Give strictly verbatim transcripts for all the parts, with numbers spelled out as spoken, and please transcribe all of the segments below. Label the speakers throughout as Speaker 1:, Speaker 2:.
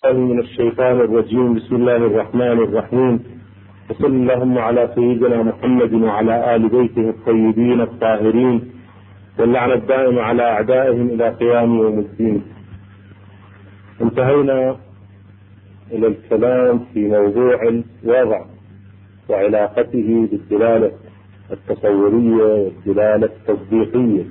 Speaker 1: من الشيطان الرجيم. بسم الله الرحمن الرحيم، وصل اللهم على سيدنا محمد وعلى آل بيته الطيبين الطاهرين، واللعنة الدائمة على أعدائهم إلى قيام يوم الدين. انتهينا إلى الكلام في موضوع الوضع وعلاقته بالدلالة التصورية والدلالة التصديقية،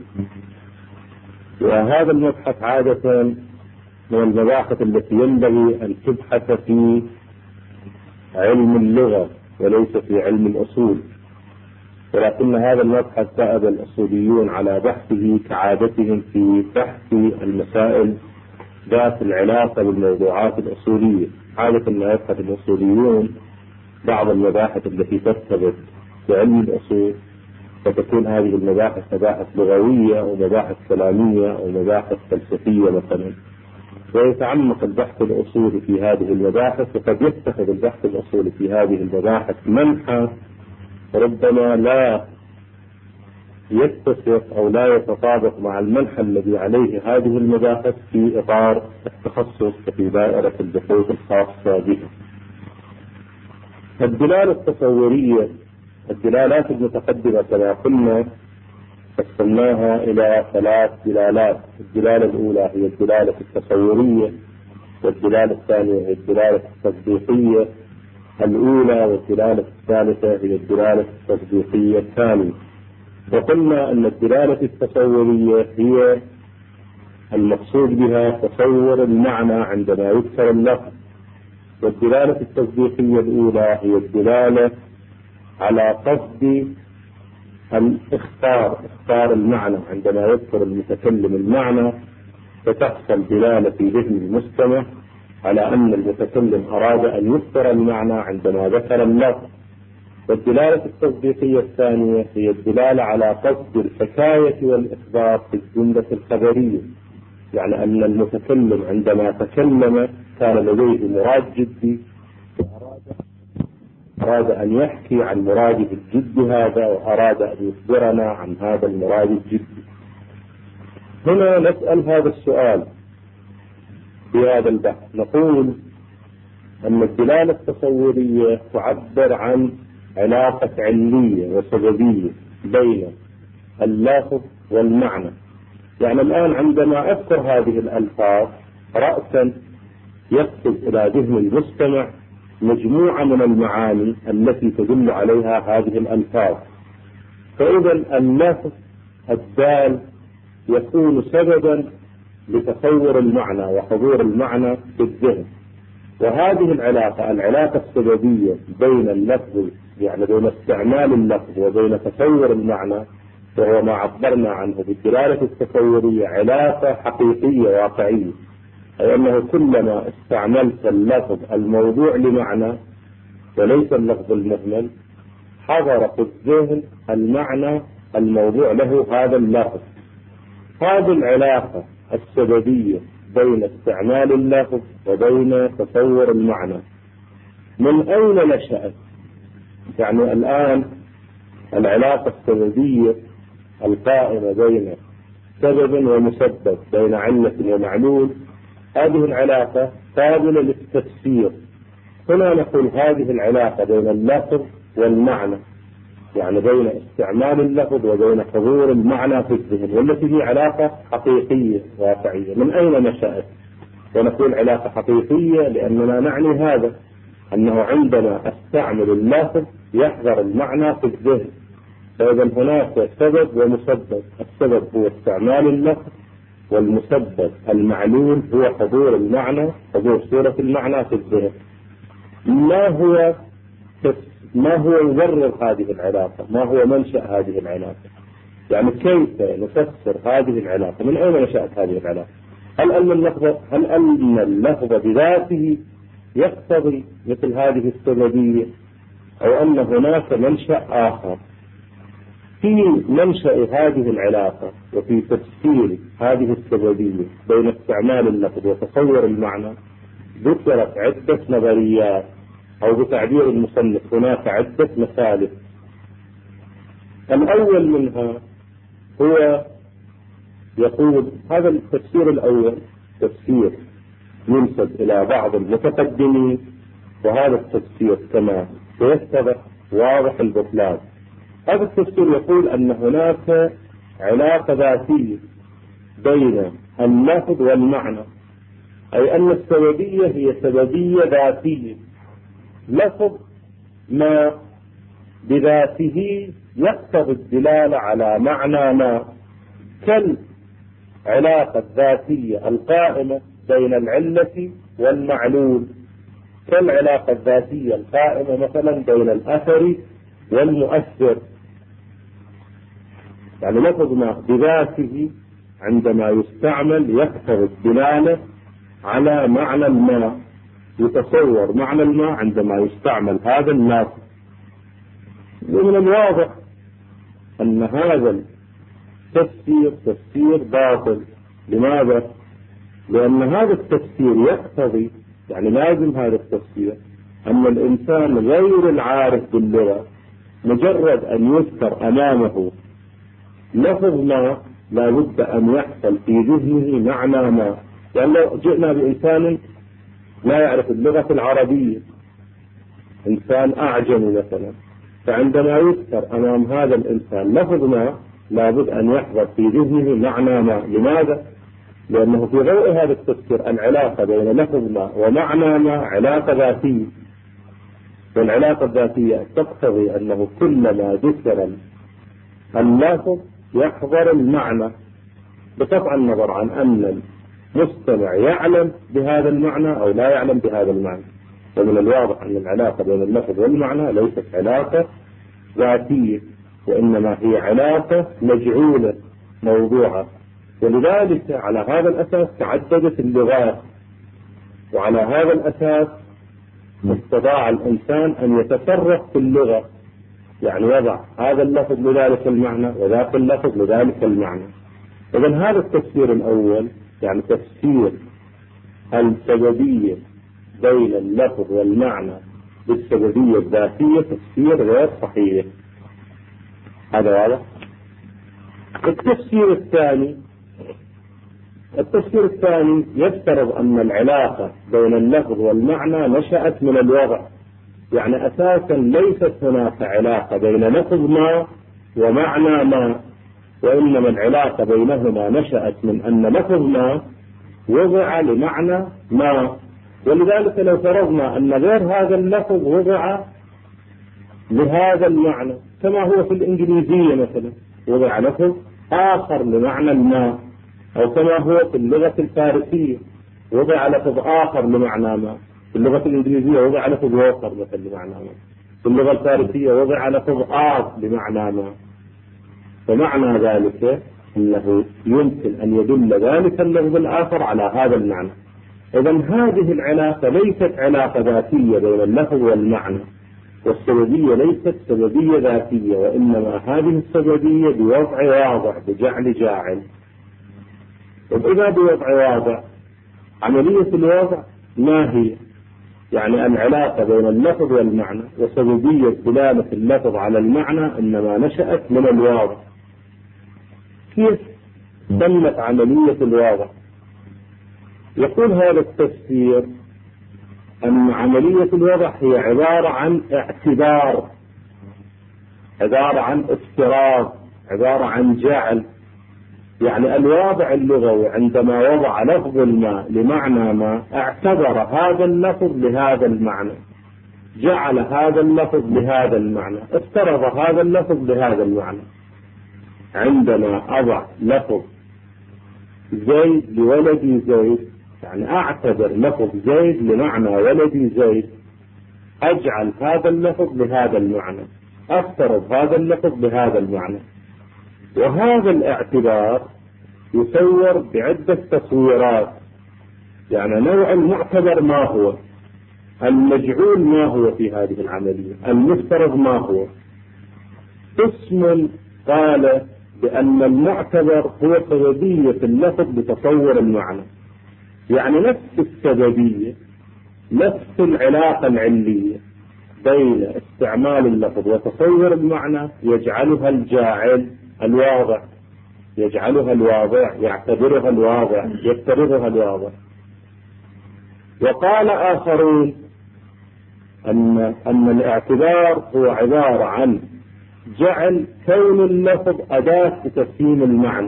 Speaker 1: وهذا المبحث عادة من المباحث التي ينبغي أن تبحث في علم اللغة وليس في علم الأصول، ولكن هذا المبحث ذهب الأصوليون على بحثه كعادتهم في بحث المسائل ذات العلاقة بالموضوعات الأصولية. عادة ما يبحث الأصوليون بعض المباحث التي ترتبط بعلم الأصول، فتكون هذه المباحث مباحث لغوية أو مباحث كلامية أو مباحث فلسفية مثلا، ويتعمق البحث الأصولي في هذه المباحث، وقد يتخذ البحث الأصولي في هذه المباحث منحى ربما لا يتسق أو لا يتطابق مع المنحى الذي عليه هذه المباحث في إطار التخصص وفي دائرة البحوث الخاصة به. الدلالة التصورية، الدلالات المتقدمة كما قلنا قسمناها إلى ثلاث دلالات. الدلالة الأولى هي الدلالة التصورية، والدلالة الثانية هي الدلالة التصديقية الأولى، والدلالة الثالثة هي الدلالة التصديقية الثانية. وقلنا أن الدلالة التصورية هي المقصود بها تصور المعنى عندما يذكر اللفظ، والدلالة التصديقية الأولى هي الدلالة على قصد الاختار اختار المعنى عندما يذكر المتكلم المعنى، فتحصل دلالة في ذهن المستمع على أن المتكلم أراد أن يذكر المعنى عندما ذكر اللفظ. والدلالة التصديقية الثانية هي الدلالة على قصد الحكاية والإخبار في الجملة الخبرية، يعني أن المتكلم عندما تكلم كان لديه مراد جدي، وأراد أراد أن يحكي عن مراده الجدي هذا، وأراد أن يخبرنا عن هذا المراد الجدي. هنا نسأل هذا السؤال في هذا البحث، نقول أن الدلالة التصورية تعبر عن علاقة علمية وسببية بين اللفظ والمعنى. يعني الآن عندما أذكر هذه الألفاظ رأسا يقصد إلى ذهن المستمع مجموعة من المعاني التي تدل عليها هذه الألفاظ، فإذا اللفظ الدال يكون سببا لتصور المعنى وحضور المعنى في الذهن. وهذه العلاقة العلاقة السببية بين اللفظ، يعني بين استعمال اللفظ وبين تصور المعنى، وهو ما عبرنا عنه بالدلالة التصورية علاقة حقيقية واقعية، أي أنه كلما استعملت اللفظ الموضوع لمعنى وليس اللفظ المهمل، حضر في الذهن المعنى الموضوع له هذا اللفظ. هذه العلاقة السببية بين استعمال اللفظ وبين تصور المعنى من أين نشأت؟ يعني الآن العلاقة السببية القائمة بين سبب ومسبب، بين علة ومعلول، هذه العلاقة قابلة للتفسير. هنا نقول هذه العلاقة بين اللفظ والمعنى، يعني بين استعمال اللفظ وبين حضور المعنى في الذهن، والتي هي علاقة حقيقية واقعية. من أين نشأت؟ ونقول علاقة حقيقية لأننا نعني هذا، أنه عندما استعمل اللفظ يحضر المعنى في الذهن، فإذا هناك سبب ومسبب. السبب هو استعمال اللفظ، والمسبب المعلول هو حضور المعنى، حضور صورة المعنى في الذهن. ما هو ما هو يبرر هذه العلاقة؟ ما هو منشأ هذه العلاقة؟ يعني كيف نفسر هذه العلاقة؟ من أين نشأت هذه العلاقة؟ هل أن اللفظ هل أن اللفظ بذاته يقتضي مثل هذه السببية، أو أن هناك منشأ آخر؟ في منشأ هذه العلاقة وفي تفسير هذه السببية بين استعمال اللفظ وتصور المعنى ذكرت عدة نظريات، أو بتعبير المصنف هناك عدة مسالك. الأول منها هو يقول هذا التفسير الأول تفسير ينسب إلى بعض المتقدمين، وهذا التفسير كما سيتضح واضح البطلان. هذا التفسير يقول أن هناك علاقة ذاتية بين اللفظ والمعنى، أي أن السببية هي سببية ذاتية، لفظ ما بذاته يقتضي الدلالة على معنى ما، كالعلاقة الذاتية القائمة بين العلة والمعلول، كالعلاقة الذاتية القائمة مثلا بين الأثر والمؤثر. يعني لفظ ما بذاته عندما يستعمل يقتضي الدلالة على معنى ما، يتصور معنى ما عندما يستعمل هذا اللفظ. ومن الواضح أن هذا التفسير تفسير باطل. لماذا؟ لأن هذا التفسير يقتضي، يعني لازم هذا التفسير أن الإنسان غير العارف باللغة مجرد أن يذكر أمامه لفظ ما لا بد أن يحصل في ذهنه معنى ما. يعني لو جئنا بإنسان لا يعرف اللغة العربية، إنسان أعجمي مثلا، فعندما يذكر أمام هذا الإنسان لفظ ما لا بد أن يحضر في ذهنه معنى ما. لماذا؟ لأنه في ضوء هذا التفسير العلاقة بين لفظ ما ومعنى ما علاقة ذاتية، والعلاقة الذاتية تقتضي أنه كلما ذكر اللفظ يحضر المعنى، بقطع النظر عن أن المستمع يعلم بهذا المعنى أو لا يعلم بهذا المعنى. ومن الواضح أن العلاقة بين اللفظ والمعنى ليست علاقة ذاتية، وإنما هي علاقة مجعولة موضوعة. ولذلك على هذا الأساس تعددت اللغات، وعلى هذا الأساس استطاع الإنسان أن يتصرف في اللغة، يعني يضع هذا اللفظ لذلك المعنى وذاك اللفظ لذلك المعنى. إذن هذا التفسير الأول، يعني تفسير السببية بين اللفظ والمعنى بالسببية الذاتية، تفسير غير صحيح. هذا واضح. التفسير الثاني التفسير الثاني يفترض أن العلاقة بين اللفظ والمعنى نشأت من الوضع، يعني أساسا ليست هناك علاقة بين لفظ ما ومعنى ما، وإنما العلاقة بينهما نشأت من أن لفظ ما وضع لمعنى ما. ولذلك لو فرضنا أن غير هذا اللفظ وضع لهذا المعنى، كما هو في الإنجليزية مثلا وضع لفظ آخر لمعنى ما، أو كما هو في اللغة الفارسية وضع لفظ آخر لمعنى ما، في اللغة الإنجليزية وضع لفظ آخر مثلا لمعنى ما، في اللغة الفارسية وضع لفظ آخر لمعنى ما. فمعنى ذلك أنه يمكن أن يدل ذلك اللفظ الآخر على هذا المعنى. إذن هذه العلاقة ليست علاقة ذاتية بين اللفظ والمعنى، والسببية ليست سببية ذاتية، وإنما هذه السببية بوضع واضع بجعل جاعل. وإذا بوضع واضع، عملية الوضع ما هي؟ يعني العلاقة بين اللفظ والمعنى وسببية دلالة اللفظ على المعنى إنما نشأت من الواضع. كيف تمت عملية الواضع؟ يقول هذا التفسير أن عملية الوضع هي عبارة عن اعتبار، عبارة عن افتراض، عبارة عن جعل. يعني الواضع اللغوي عندما وضع لفظ ما لمعنى ما اعتبر هذا اللفظ لهذا المعنى، جعل هذا اللفظ لهذا المعنى، افترض هذا اللفظ لهذا المعنى. عندما أضع لفظ زيد لولدي زيد، يعني أعتبر لفظ زيد لمعنى ولدي زيد، أجعل هذا اللفظ لهذا المعنى، أفترض هذا اللفظ لهذا المعنى. وهذا الاعتبار يصور بعدة تصويرات. يعني نوع المعتبر ما هو، المجعول ما هو في هذه العملية، المفترض ما هو. قسم قال بأن المعتبر هو سببية اللفظ بتصور المعنى، يعني نفس السببية، نفس العلاقة العلية بين استعمال اللفظ وتصور المعنى يجعلها الجاعل الواضع، يجعلها الواضع، يعتبرها الواضع، يفترضها الواضع. وقال آخرون أن أن الاعتبار هو عبارة عن جعل كون اللفظ أداة لتفهيم المعنى،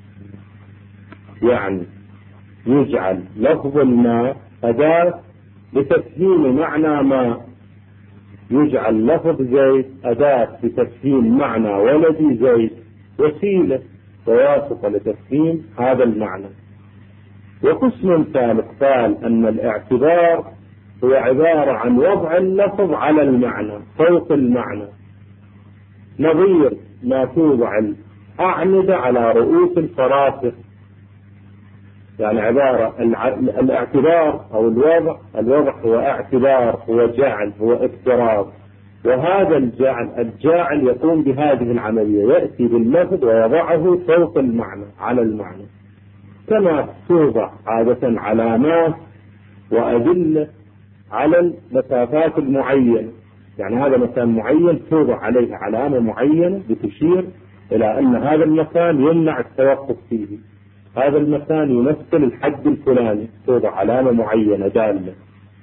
Speaker 1: يعني يجعل لفظ ما أداة لتفهيم معنى ما، يجعل لفظ زيد أداة لتفهيم معنى ولدي زيد، وسيلة وواسطة لتفهيم هذا المعنى. وقسم ثالث قال أن الاعتبار هو عبارة عن وضع اللفظ على المعنى فوق المعنى، نظير ما توضع الأعمدة على رؤوس الفراسخ. يعني عبارة الاعتبار أو الوضع، الوضع هو اعتبار، هو جعل، هو افتراض، وهذا الجعل الجاعل يقوم بهذه العملية، يأتي باللفظ ويضعه فوق المعنى على المعنى، كما توضع عادة علامات وأدلة على المسافات المعينة. يعني هذا مكان معين توضع عليه علامة معينة بتشير إلى أن هذا المكان يمنع التوقف فيه، هذا المكان يمثل الحد الفلاني، توضع علامة معينة دالة.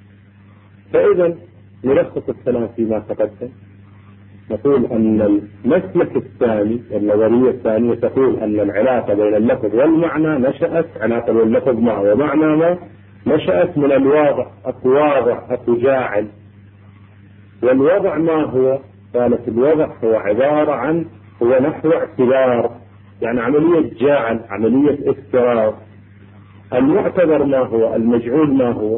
Speaker 1: فإذا نلخص الكلام فيما تقدم، نقول أن المسلك الثاني النظرية الثانية تقول أن العلاقة بين اللفظ والمعنى نشأت، علاقة بين اللفظ ما ومعنى ما نشأت من الواضع، أكو واضع أكو جاعل. والوضع ما هو؟ قالت الوضع هو عبارة عن هو نحو اعتبار، يعني عملية جاعل، عملية افتراض. المعتبر ما هو؟ المجعول ما هو؟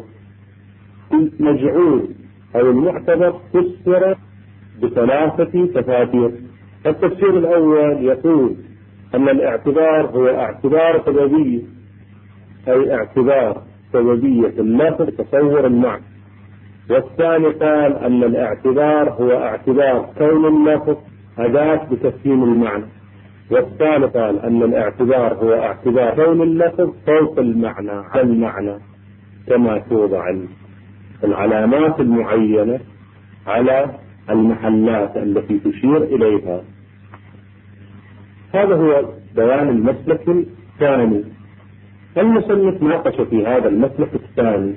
Speaker 1: المجعول أو المعتبر فسر بثلاثة تفاسير. التفسير الأول يقول أن الاعتبار هو اعتبار سببي، أي اعتبار سببية اللفظ تصور المعنى. والثاني قال أن الاعتبار هو اعتبار كون اللفظ أداة بتفهيم المعنى. والثالث قال أن الاعتبار هو اعتبار كون اللفظ فوق المعنى على المعنى، كما توضع العلامات المعينة على المحلات التي تشير إليها. هذا هو بيان المسلك الثاني. المصنف ناقش في هذا المسلك الثاني،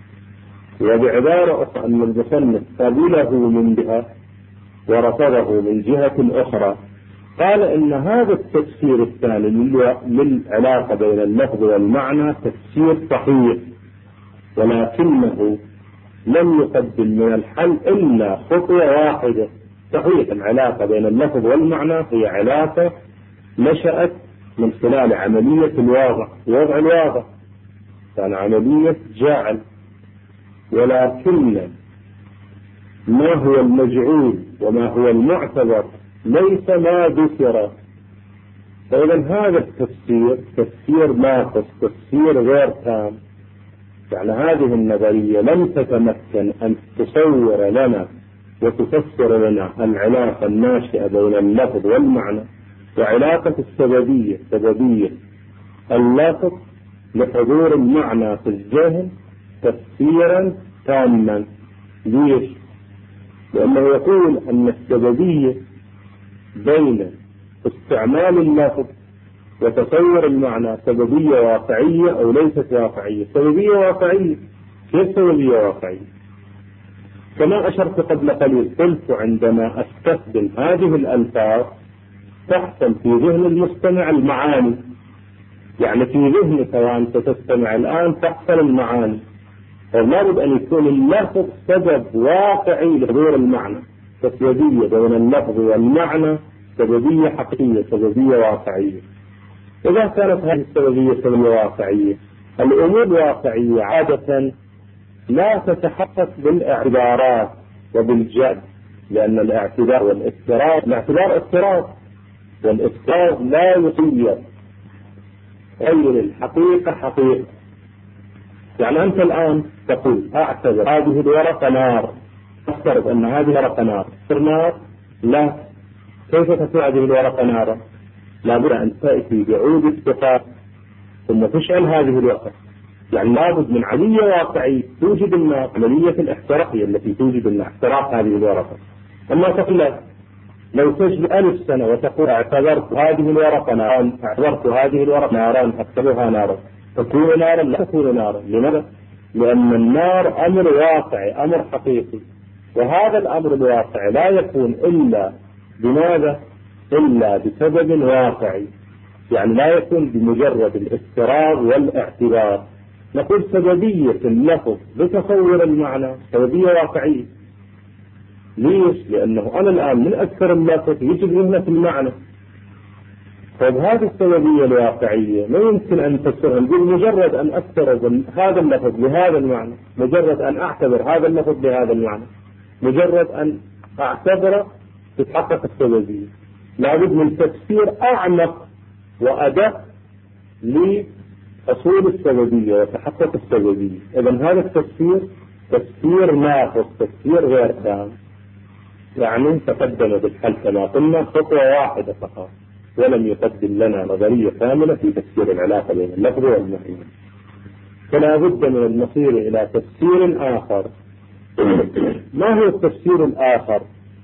Speaker 1: وبعبارة أخرى أن المصنف قبله من جهة ورفضه من جهة أخرى. قال إن هذا التفسير الثاني للعلاقة بين اللفظ والمعنى تفسير صحيح، ولكنه لم يقدم من الحل إلا خطوة واحدة. صحيح العلاقة بين اللفظ والمعنى هي علاقة نشأت من خلال عملية الواضع، وضع الواضع كان عملية جعل، ولكن ما هو المجعول وما هو المعتبر ليس ما ذكر. فإذا هذا التفسير تفسير ناقص، تفسير غير تام. يعني هذه النظرية لم تتمكن أن تصور لنا وتفسر لنا العلاقة الناشئة بين اللفظ والمعنى وعلاقة السببية، سببية اللفظ لحضور المعنى في الذهن تفسيرا تاما. ليش؟ لأنه يقول أن السببية بين استعمال اللفظ وتصور المعنى سببية واقعية أو ليست واقعية. سببية واقعية. كيف سببية واقعية؟ كما أشرت قبل قليل، قلت عندما أستخدم هذه الألفاظ تحصل في ذهن المستمع المعاني. يعني في ذهنك وأنت تستمع الآن تحصل المعاني، فلابد أن يكون اللفظ سبب واقعي لحضور المعنى. فالسببية بين اللفظ والمعنى سببية حقيقية، سببية واقعية. إذا كانت هذه السببية سببية واقعية، الأمور الواقعية عادة لا تتحقق بالاعتبارات وبالجد، لأن الاعتبار والافتراض، الاعتبار افتراض والافتراض لا يصير غير الحقيقة حقيقة. يعني أنت الآن تقول أعتبر هذه الورقة نار، أفترض أن هذه الورقة نار، تصير نار؟ لا. كيف تكون هذه الورقة نارا؟ لابد أن تأتي بعود الثقاب ثم تشعل هذه الورقة. يعني لابد من عملية واقعية توجد النار، عملية الاحتراقية التي توجد النار، احتراق هذه الورقة. أما تقول لا، لو تجد ألف سنة وتقول اعتبرت هذه الورقة نارا، اعتبرت هذه الورقة نارا، أكتبها نارا، تكون نارا؟ لا تكون نارا. لماذا؟ لأن النار أمر واقعي، أمر حقيقي، وهذا الأمر الواقعي لا يكون إلا بماذا؟ إلا بسبب واقعي، يعني لا يكون بمجرد الافتراض والاعتبار. نقول سببية اللفظ بتصور المعنى سببية واقعية. ليش؟ لأنه أنا الآن من أكثر اللفظ يجب مهنة المعنى. طيب هذه السببية الواقعية ما يمكن أن تفسرها. نقول مجرد أن أفترض هذا اللفظ بهذا المعنى، مجرد أن أعتبر هذا اللفظ بهذا المعنى، مجرد أن أعتبره تتحقق السببية. لابد من تفسير أعمق وأدق لأصول السببية وتحقق السببية. إذن هذا التفسير تفسير ناقص، تفسير غير تام، يعني تقدم بالحل كما قلنا خطوة واحدة فقط، ولم يقدم لنا نظرية كاملة في تفسير العلاقة بين اللفظ والمعنى. فلا بد من المصير إلى تفسير آخر. ما هو التفسير الآخر؟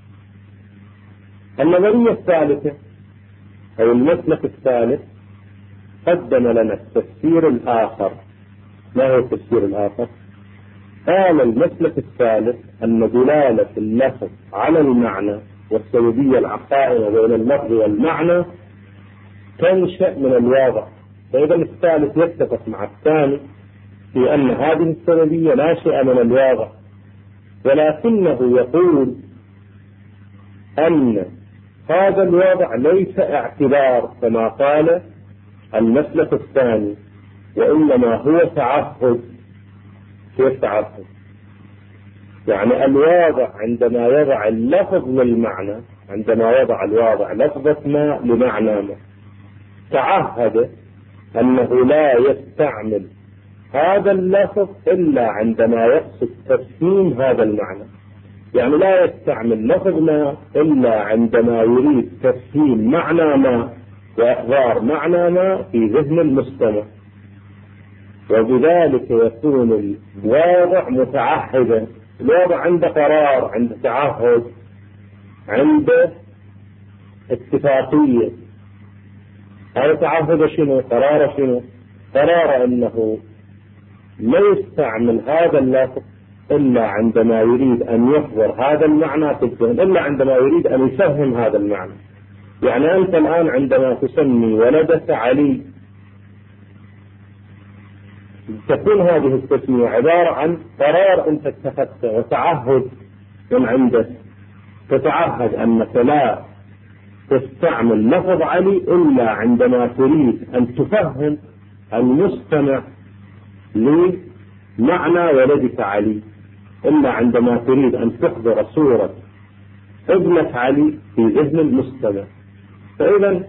Speaker 1: النظرية الثالثة أو المسلك الثالث قدم لنا التفسير الآخر. ما هو التفسير الآخر؟ قال المسلك الثالث أن دلالة اللفظ على المعنى والسببية العقائمة بين اللفظ والمعنى تنشأ من الواضح. فإذا الثالث يتفق مع الثاني في أن هذه السببية ناشئة من الواضح، ولكنه يقول أن هذا الوضع ليس اعتبار كما قال المسلك الثاني، وإنما هو تعهد. كيف تعهد؟ يعني الواضع عندما يضع اللفظ للمعنى، عندما يضع الواضع لفظة ما لمعنى ما، تعهد أنه لا يستعمل هذا اللفظ إلا عندما يقصد تفهيم هذا المعنى. يعني لا يستعمل لفظ ما إلا عندما يريد تفهيم معنى ما وإحضار معنى ما في ذهن المستمع، وبذلك يكون الواضع متعهدا. الواضع عنده قرار، عنده تعهد، عنده اتفاقية. هذا تعهد شنو؟ قرار شنو؟ قرار أنه لا يستعمل هذا اللفظ إلا عندما يريد أن يحضر هذا المعنى في الذهن، إلا عندما يريد أن يفهم هذا المعنى. يعني أنت الآن عندما تسمي ولدك علي، تكون هذه التسمية عبارة عن قرار أنت اتخذته وتعهد من عندك. تتعهد أنك لا تستعمل لفظ علي إلا عندما تريد أن تفهم المستمع لمعنى ولدك علي، إلا عندما تريد أن تحضر صورة ابنك علي في ذهن المستمع. فإذا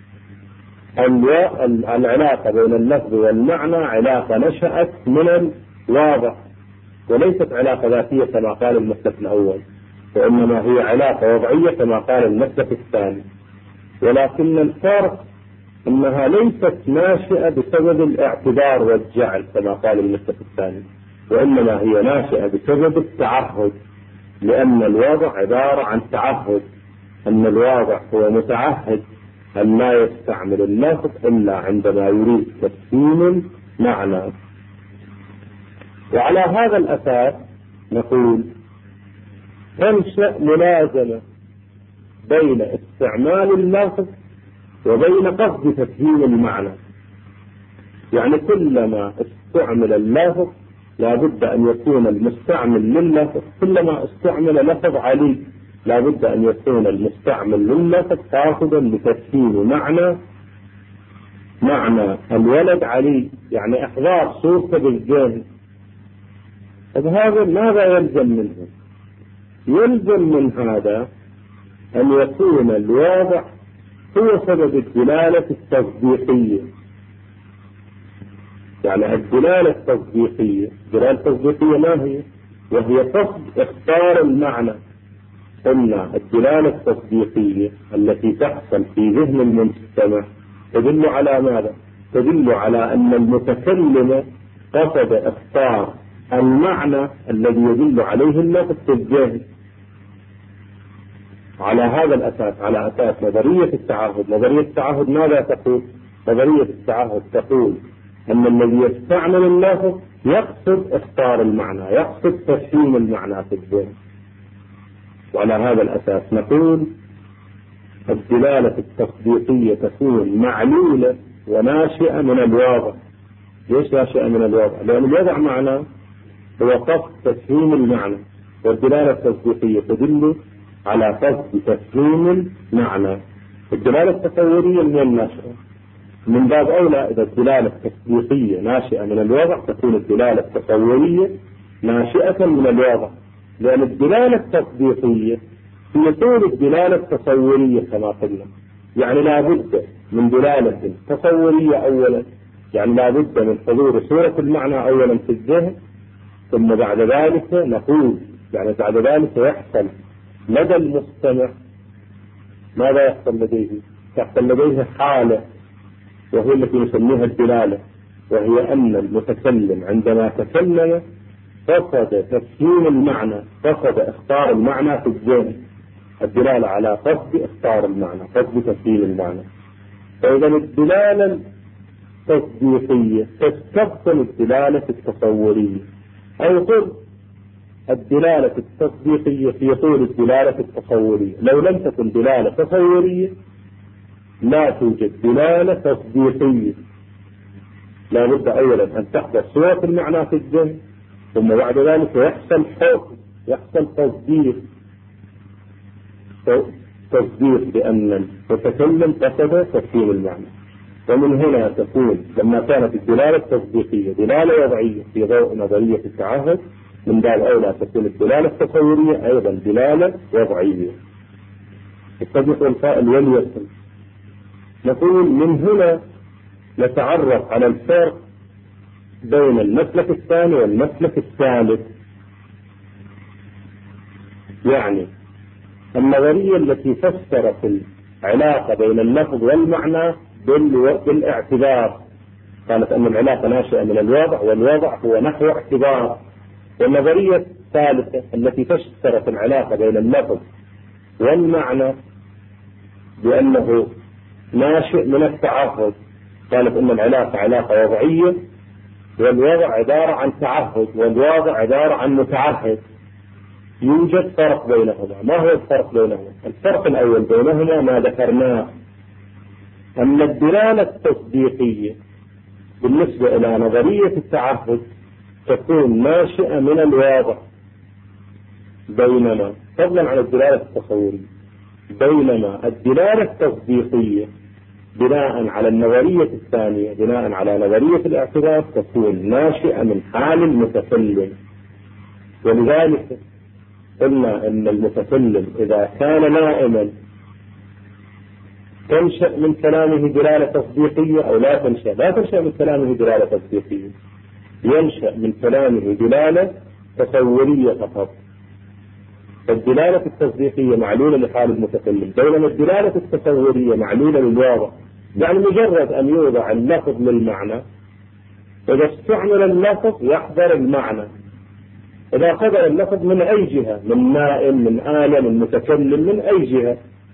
Speaker 1: العلاقة بين اللفظ والمعنى علاقة نشأت من الواضح، وليست علاقة ذاتية كما قال المسلك الأول، وإنما هي علاقة وضعية كما قال المسلك الثاني. ولكن الفرق أنها ليست ناشئة بسبب الاعتبار والجعل كما قال المسلك الثاني، وإنما هي ناشئة بسبب التعهد، لأن الوضع عبارة عن تعهد، أن الواضع هو متعهد أن لا يستعمل اللفظ إلا عندما يريد تفهيم معنى. وعلى هذا الأساس نقول تنشأ ملازمة بين استعمال اللفظ وبين قصد تفهيم المعنى. يعني كلما استعمل اللفظ لا بد أن يكون المستعمل لللفظ، كلما استعمل لفظ علي لا بد أن يكون المستعمل لللفظ قاصدا لتفهيم معنى معنى الولد علي، يعني إحضار صورته بالذهن. هذا ماذا يلزم منه؟ يلزم من هذا أن يكون الواضع هو سبب الدلالة التصديقية. يعني الدلالة التصديقية، الدلالة التصديقية ما هي؟ وهي قصد اختار المعنى. قلنا الدلالة التصديقية التي تحصل في ذهن المستمع تدل على ماذا؟ تدل على أن المتكلم قصد اختار المعنى الذي يدل عليه اللفظ في الذهن. على هذا الأساس، على أساس نظرية التعهد. نظرية التعهد ماذا تقول؟ نظرية التعهد تقول أن الذي يستعمل اللفظ يقصد اختار المعنى، يقصد تفهيم المعنى في الذهن. وعلى هذا الأساس نقول الدلالة التصديقية تكون معلولة وناشئة من الواضع. ليش ناشئة من الواضع؟ لأن الوضع معنى هو قصد تفهيم المعنى، والدلالة التصديقية تدل على قصد تفهيم المعنى. الدلالة التصورية من الناشئة، من باب أولى إذا الدلالة التصديقية ناشئة من الوضع تكون الدلالة التصورية ناشئة من الوضع، لأن الدلالة التصديقية هي طول الدلالة التصورية كما قلنا. يعني لا بد من دلالة تصورية أولا، يعني لا بد من حضور صورة المعنى أولا في الذهن، ثم بعد ذلك نقول يعني بعد ذلك يحصل لدى المستمع ماذا يحصل لديه؟ يحصل لديه حالة وهي التي نسميها الدلالة، وهي أن المتكلم عندما تكلم قصد تفهيم المعنى، قصد اختار المعنى في الذهن. الدلالة على قصد اختار المعنى، قصد تفهيم المعنى. فإذا الدلالة التصديقية تستبطن الدلالة التصورية، أو قل الدلالة التصديقية في طول الدلالة التصورية. لو لم تكن دلالة تصورية لا توجد دلالة تصديقية. لا بد أولا أن تحدث صورة المعنى في الذهن، ثم بعد ذلك يحصل حكم، يحصل تصديق، تصديق بأن المتكلم قصد تفهيم المعنى. ومن هنا تكون لما كانت الدلالة التصديقية دلالة وضعية في ضوء نظرية التعهد، من باب أولى تكون الدلالة التصورية أيضا دلالة وضعية. الصديق والفائل واليسر. نقول من هنا نتعرف على الفرق بين المسلك الثاني والمسلك الثالث. يعني النظرية التي فسرت العلاقة بين اللفظ والمعنى بالاعتبار، قالت أن العلاقة ناشئة من الوضع والوضع هو نحو اعتبار. والنظرية الثالثة التي فسرت العلاقة بين اللفظ والمعنى بأنه ناشئ من التعهد، قالت أن العلاقة علاقة وضعية، والوضع عبارة عن تعهد، والوضع عبارة عن متعهد. يوجد فرق بينهما. ما هو الفرق بينهما؟ الفرق الأول بينهما ما ذكرناه، أن الدلالة التصديقية بالنسبة إلى نظرية التعهد تكون ناشئة من الواضع، بينما فضلا عن الدلالة التصورية، بينما الدلالة التصديقية بناء على النظرية الثانية، بناء على نظرية الاعتبار، تكون ناشئة من حال المتكلم. ولذلك قلنا أن المتكلم إذا كان نائما تنشأ من كلامه دلالة تصديقية أو لا تنشأ؟ لا تنشأ من كلامه دلالة تصديقية، ينشأ من كلامه دلالة تصورية فقط. الدلالة التصديقية معلولة لحال المتكلم، بينما الدلالة التصورية معلولة للواضع. يعني مجرد أن يوضع اللفظ للمعنى، إذا استعمل اللفظ يحضر المعنى. إذا قدر اللفظ من أي جهة، من نائم، من آلة، من متكلم، من أي جهة،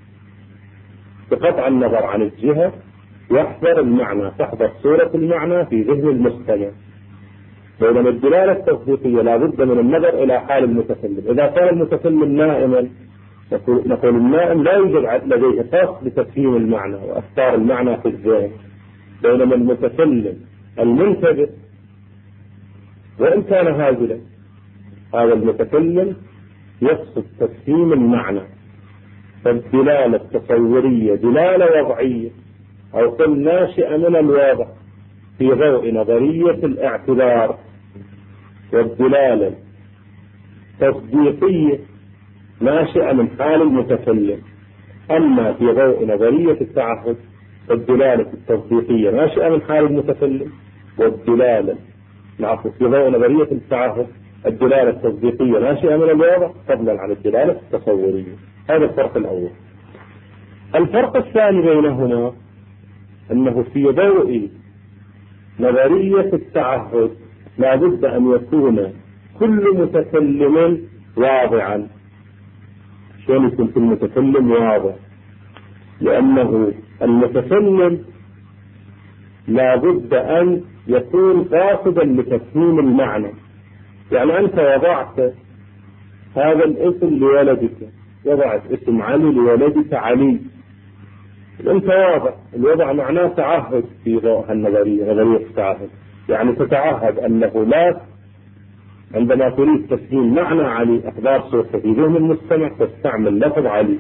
Speaker 1: بقطع النظر عن الجهة يحضر المعنى، تحضر صورة المعنى في ذهن المستمع. بينما الدلالة التصديقية لا بد من النظر إلى حال المتكلم. إذا كان المتكلم نائما نقول النائم لا يوجد لديه قصد بتفهيم المعنى وأفكار المعنى في الذهن، بينما المتكلم المنتبه وإن كان هازلا، هذا المتكلم يقصد تفهيم المعنى. فالدلالة التصورية دلالة وضعية أو قل ناشئة من الواضع في ضوء نظرية الاعتبار، والدلالة التصديقية ناشئة من حال المتكلم. أما في ضوء نظرية التعهد الدلالة التصديقية ناشئة من حال المتكلم، والدلالة العفو في ضوء نظرية التعهد الدلالة التصديقية ناشئة من الواضع فضلا عن الدلالة التصورية. هذا الفرق الأول. الفرق الثاني بينهما أنه في ضوء نظرية التعهد لا بد أن يكون كل متكلم واضعا. شلون يكون كل متكلم واضع؟ لأنه المتكلم لا بد أن يكون قاصدا لتفهيم المعنى. يعني أنت وضعت هذا الاسم لولدك، وضعت اسم علي لولدك علي، أنت واضع الوضع معناه تعهد في ضوء النظرية، نظرية التعهد. يعني تتعهد أنه لا، عندما تريد تسهيل معنى علي أخبار صورته في ذهن المستمع تستعمل لفظ علي.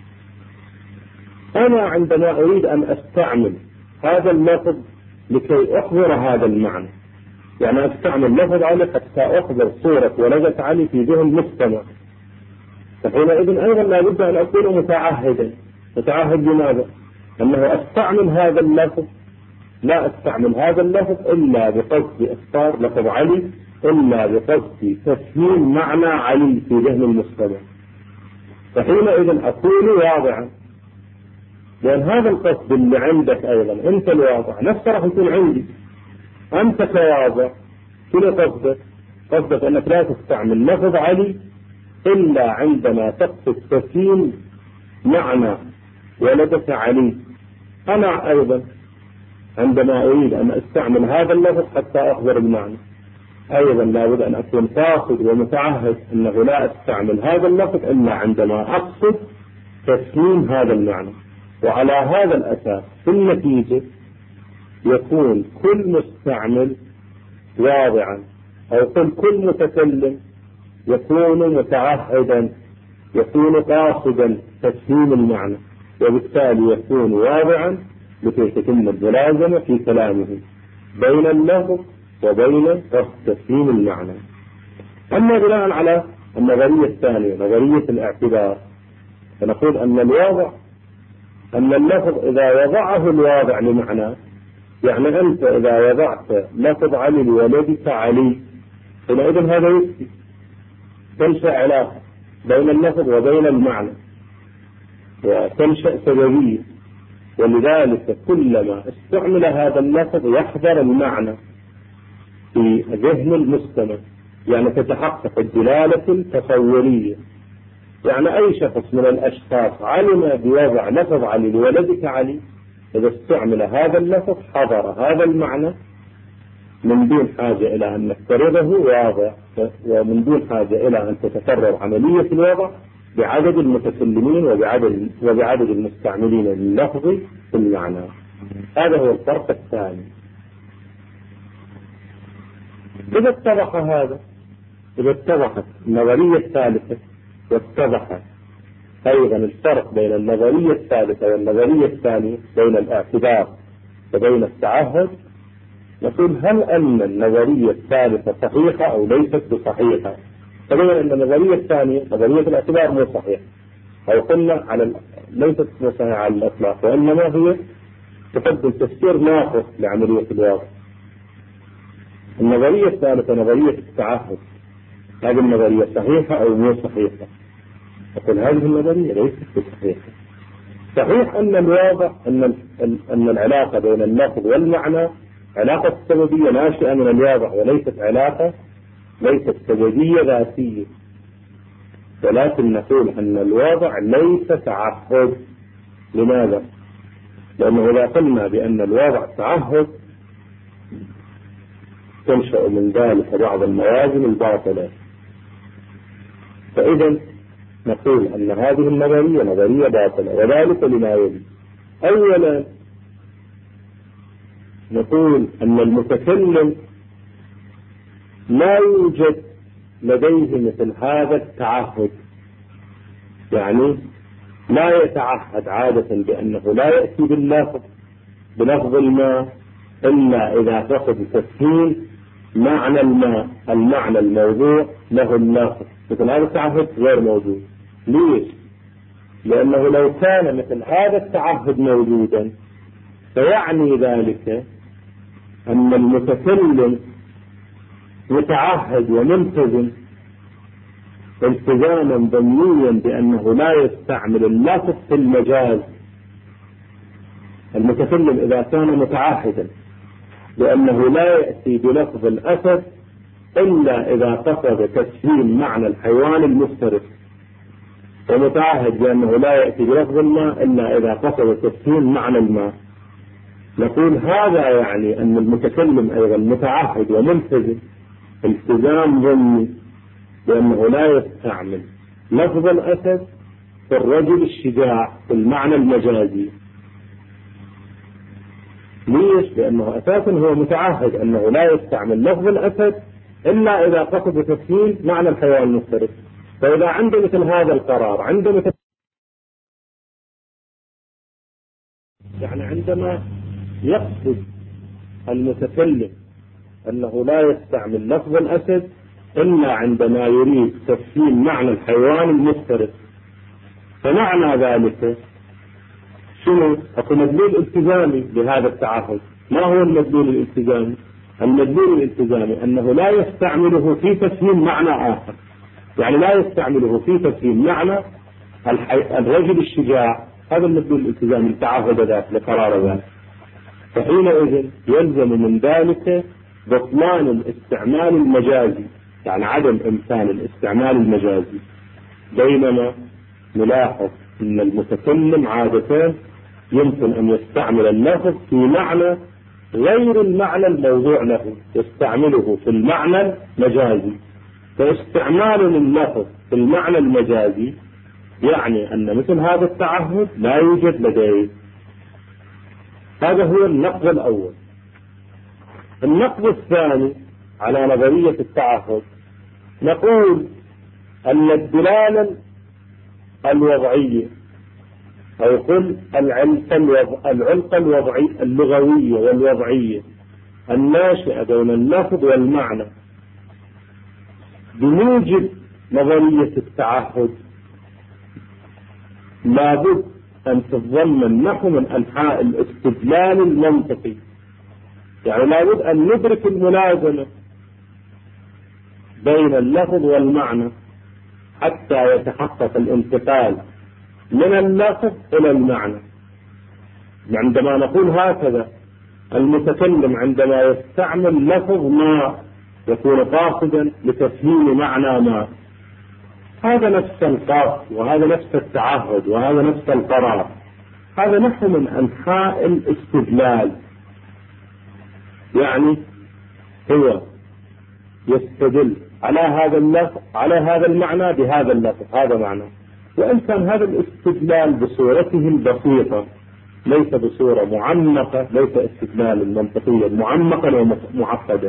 Speaker 1: أنا عندما أريد أن أستعمل هذا اللفظ لكي أحضر هذا المعنى، يعني أستعمل لفظ علي حتى أحضر صورة ولدة علي في ذهن المستمع، فحينئذ أيضا لا بد أن أكون متعهدا. متعهد لماذا؟ أنه أستعمل هذا اللفظ، لا أستعمل هذا اللفظ إلا بقصد إخبار لفظ علي، إلا بقصد تفهيم معنى علي في ذهن المستمع، فحينئذ أكون واضعا. لأن هذا القصد اللي عندك أيضا أنت الواضع نفسه راح يكون عندي. أنت كواضع شنو قصدك؟ قصدك أنك لا تستعمل لفظ علي إلا عندما تقصد تفهيم معنى ولدك علي. أنا أيضا عندما أريد أن أستعمل هذا اللفظ حتى أخبر المعنى، أيضا لابد أن أكون قاصد ومتعهد أنه لا أستعمل هذا اللفظ إلا عندما أقصد تفهيم هذا المعنى. وعلى هذا الأساس في النتيجة يكون كل مستعمل واضعا، أو كل كل متكلم يكون متعهدا، يكون قاصدا تفهيم المعنى، وبالتالي يكون واضعا لكي تتم الملازمة في كلامه بين اللفظ وبين قصد تفهيم المعنى. أما بناء على النظرية الثانية نظرية الاعتبار، فنقول أن الواضع أن اللفظ إذا وضعه الواضع لمعنى، يعني أنت إذا وضعت لفظ علي لولدك علي حينئذ هذا يكفي، تنشأ علاقة بين اللفظ وبين المعنى وتنشأ سببية. ولذلك كلما استعمل هذا اللفظ يحضر المعنى في ذهن المستمع، يعني تتحقق الدلالة التصورية. يعني أي شخص من الأشخاص علم بوضع لفظ علي لولدك علي، إذا استعمل هذا اللفظ حضر هذا المعنى من دون حاجة إلى أن نفترضه واضع، ومن دون حاجة إلى أن تتكرر عملية الوضع بعدد المتكلمين وبعدد, وبعدد المستعملين لللفظ في المعنى. هذا هو الفرق الثاني. إذا اتضح هذا، إذا اتضحت النظرية الثالثة واتضح أيضا الفرق بين النظرية الثالثة والنظرية الثانية، بين الاعتبار وبين التعهد، نقول هل أن النظرية الثالثة صحيحة أو ليست بصحيحة؟ فبين أن النظرية الثانية نظرية الاعتبار مو صحيحة، أو قلنا على ليست صحيحة على الإطلاق، وإنما هي تقدم تفسير ناقص لعملية الواقع. النظرية الثالثة نظرية التعهد، هذه النظرية صحيحة أو مو صحيحة؟ أقول هذه النظرية ليست بصحيحة. صحيح أن الواضع أن أن العلاقة بين اللفظ والمعنى علاقة سببية ناشئة من الواضع، وليست علاقة ليست سببية ذاتية. ولكن نقول أن الواضع ليس تعهد. لماذا؟ لأنه إذا قلنا بأن الواضع تعهد تنشأ من ذلك بعض الموازن الباطلة. فإذا نقول أن هذه النظرية نظرية باطلة، وذلك لما يلي. أولا نقول أن المتكلم لا يوجد لديه مثل هذا التعهد، يعني لا يتعهد عادة بأنه لا يأتي باللفظ بلفظ الماء إلا إذا قصد تفهيم معنى الماء، المعنى الموضوع له اللفظ. مثل هذا التعهد غير موجود. ليش؟ لأنه لو كان مثل هذا التعهد موجودا فيعني ذلك أن المتكلم متعهد وملتزم التزاما ضمنيا بأنه لا يستعمل اللفظ في المجاز. المتكلم إذا كان متعهدا بأنه لا يأتي بلفظ الأسد إلا إذا قصد تفهيم معنى الحيوان المفترس، ومتعهد بأنه لا يأتي بلفظ الماء إلا إذا قصد تفهيم معنى الماء، نقول هذا يعني أن المتكلم أيضا متعهد وملتزم التزام ضمني بأنه لا يستعمل لفظ الأسد في الرجل الشجاع في المعنى المجازي. ليش؟ لأنه أساسا هو متعهد أنه لا يستعمل لفظ الأسد إلا إذا قصد تفهيم معنى الحيوان المفترس. فإذا عنده مثل هذا القرار، عنده مثل يعني عندما يقصد المتكلم أنه لا يستعمل لفظ الأسد إلا عندما يريد تفهيم معنى الحيوان المفترس، فمعنى ذلك شنو؟ أكو مدلول التزامي لهذا التعهد. ما هو المدلول الالتزامي؟ المدلول الالتزامي أنه لا يستعمله في تفهيم معنى آخر، يعني لا يستعمله في تفهيم معنى الرجل الشجاع. هذا المدلول الالتزامي التعهد ذاك لقرار ذاك. فحينئذ يلزم من ذلك بطلان الاستعمال المجازي، يعني عدم إمكان الاستعمال المجازي. بينما نلاحظ أن المتكلم عادة يمكن أن يستعمل اللفظ في معنى غير المعنى الموضوع له، يستعمله في المعنى المجازي. فاستعمال اللفظ في المعنى المجازي يعني أن مثل هذا التعهد لا يوجد لديه. هذا هو النقد الأول. النقد الثاني على نظرية التعهد، نقول أن الدلالة الوضعية أو قل العلقة الوضعية اللغوية والوضعية الناشئة بين اللفظ والمعنى بموجب نظرية التعهد لابد أن تتضمن نحو من أنحاء الاستدلال المنطقي. يعني لابد أن ندرك الملازمة بين اللفظ والمعنى حتى يتحقق الانتقال من اللفظ إلى المعنى. عندما نقول هكذا، المتكلم عندما يستعمل لفظ ما يكون قاصدا لتفهيم معنى ما، هذا نفس القصد وهذا نفس التعهد وهذا نفس القرار. هذا نحو من أنحاء الاستدلال، يعني هو يستدل على هذا اللفظ على هذا المعنى بهذا اللفظ، هذا معنى. وإن كان هذا الاستدلال بصورته البسيطة ليس بصورة معمقة، ليس استدلالا منطقيا معمقا ومعقدا.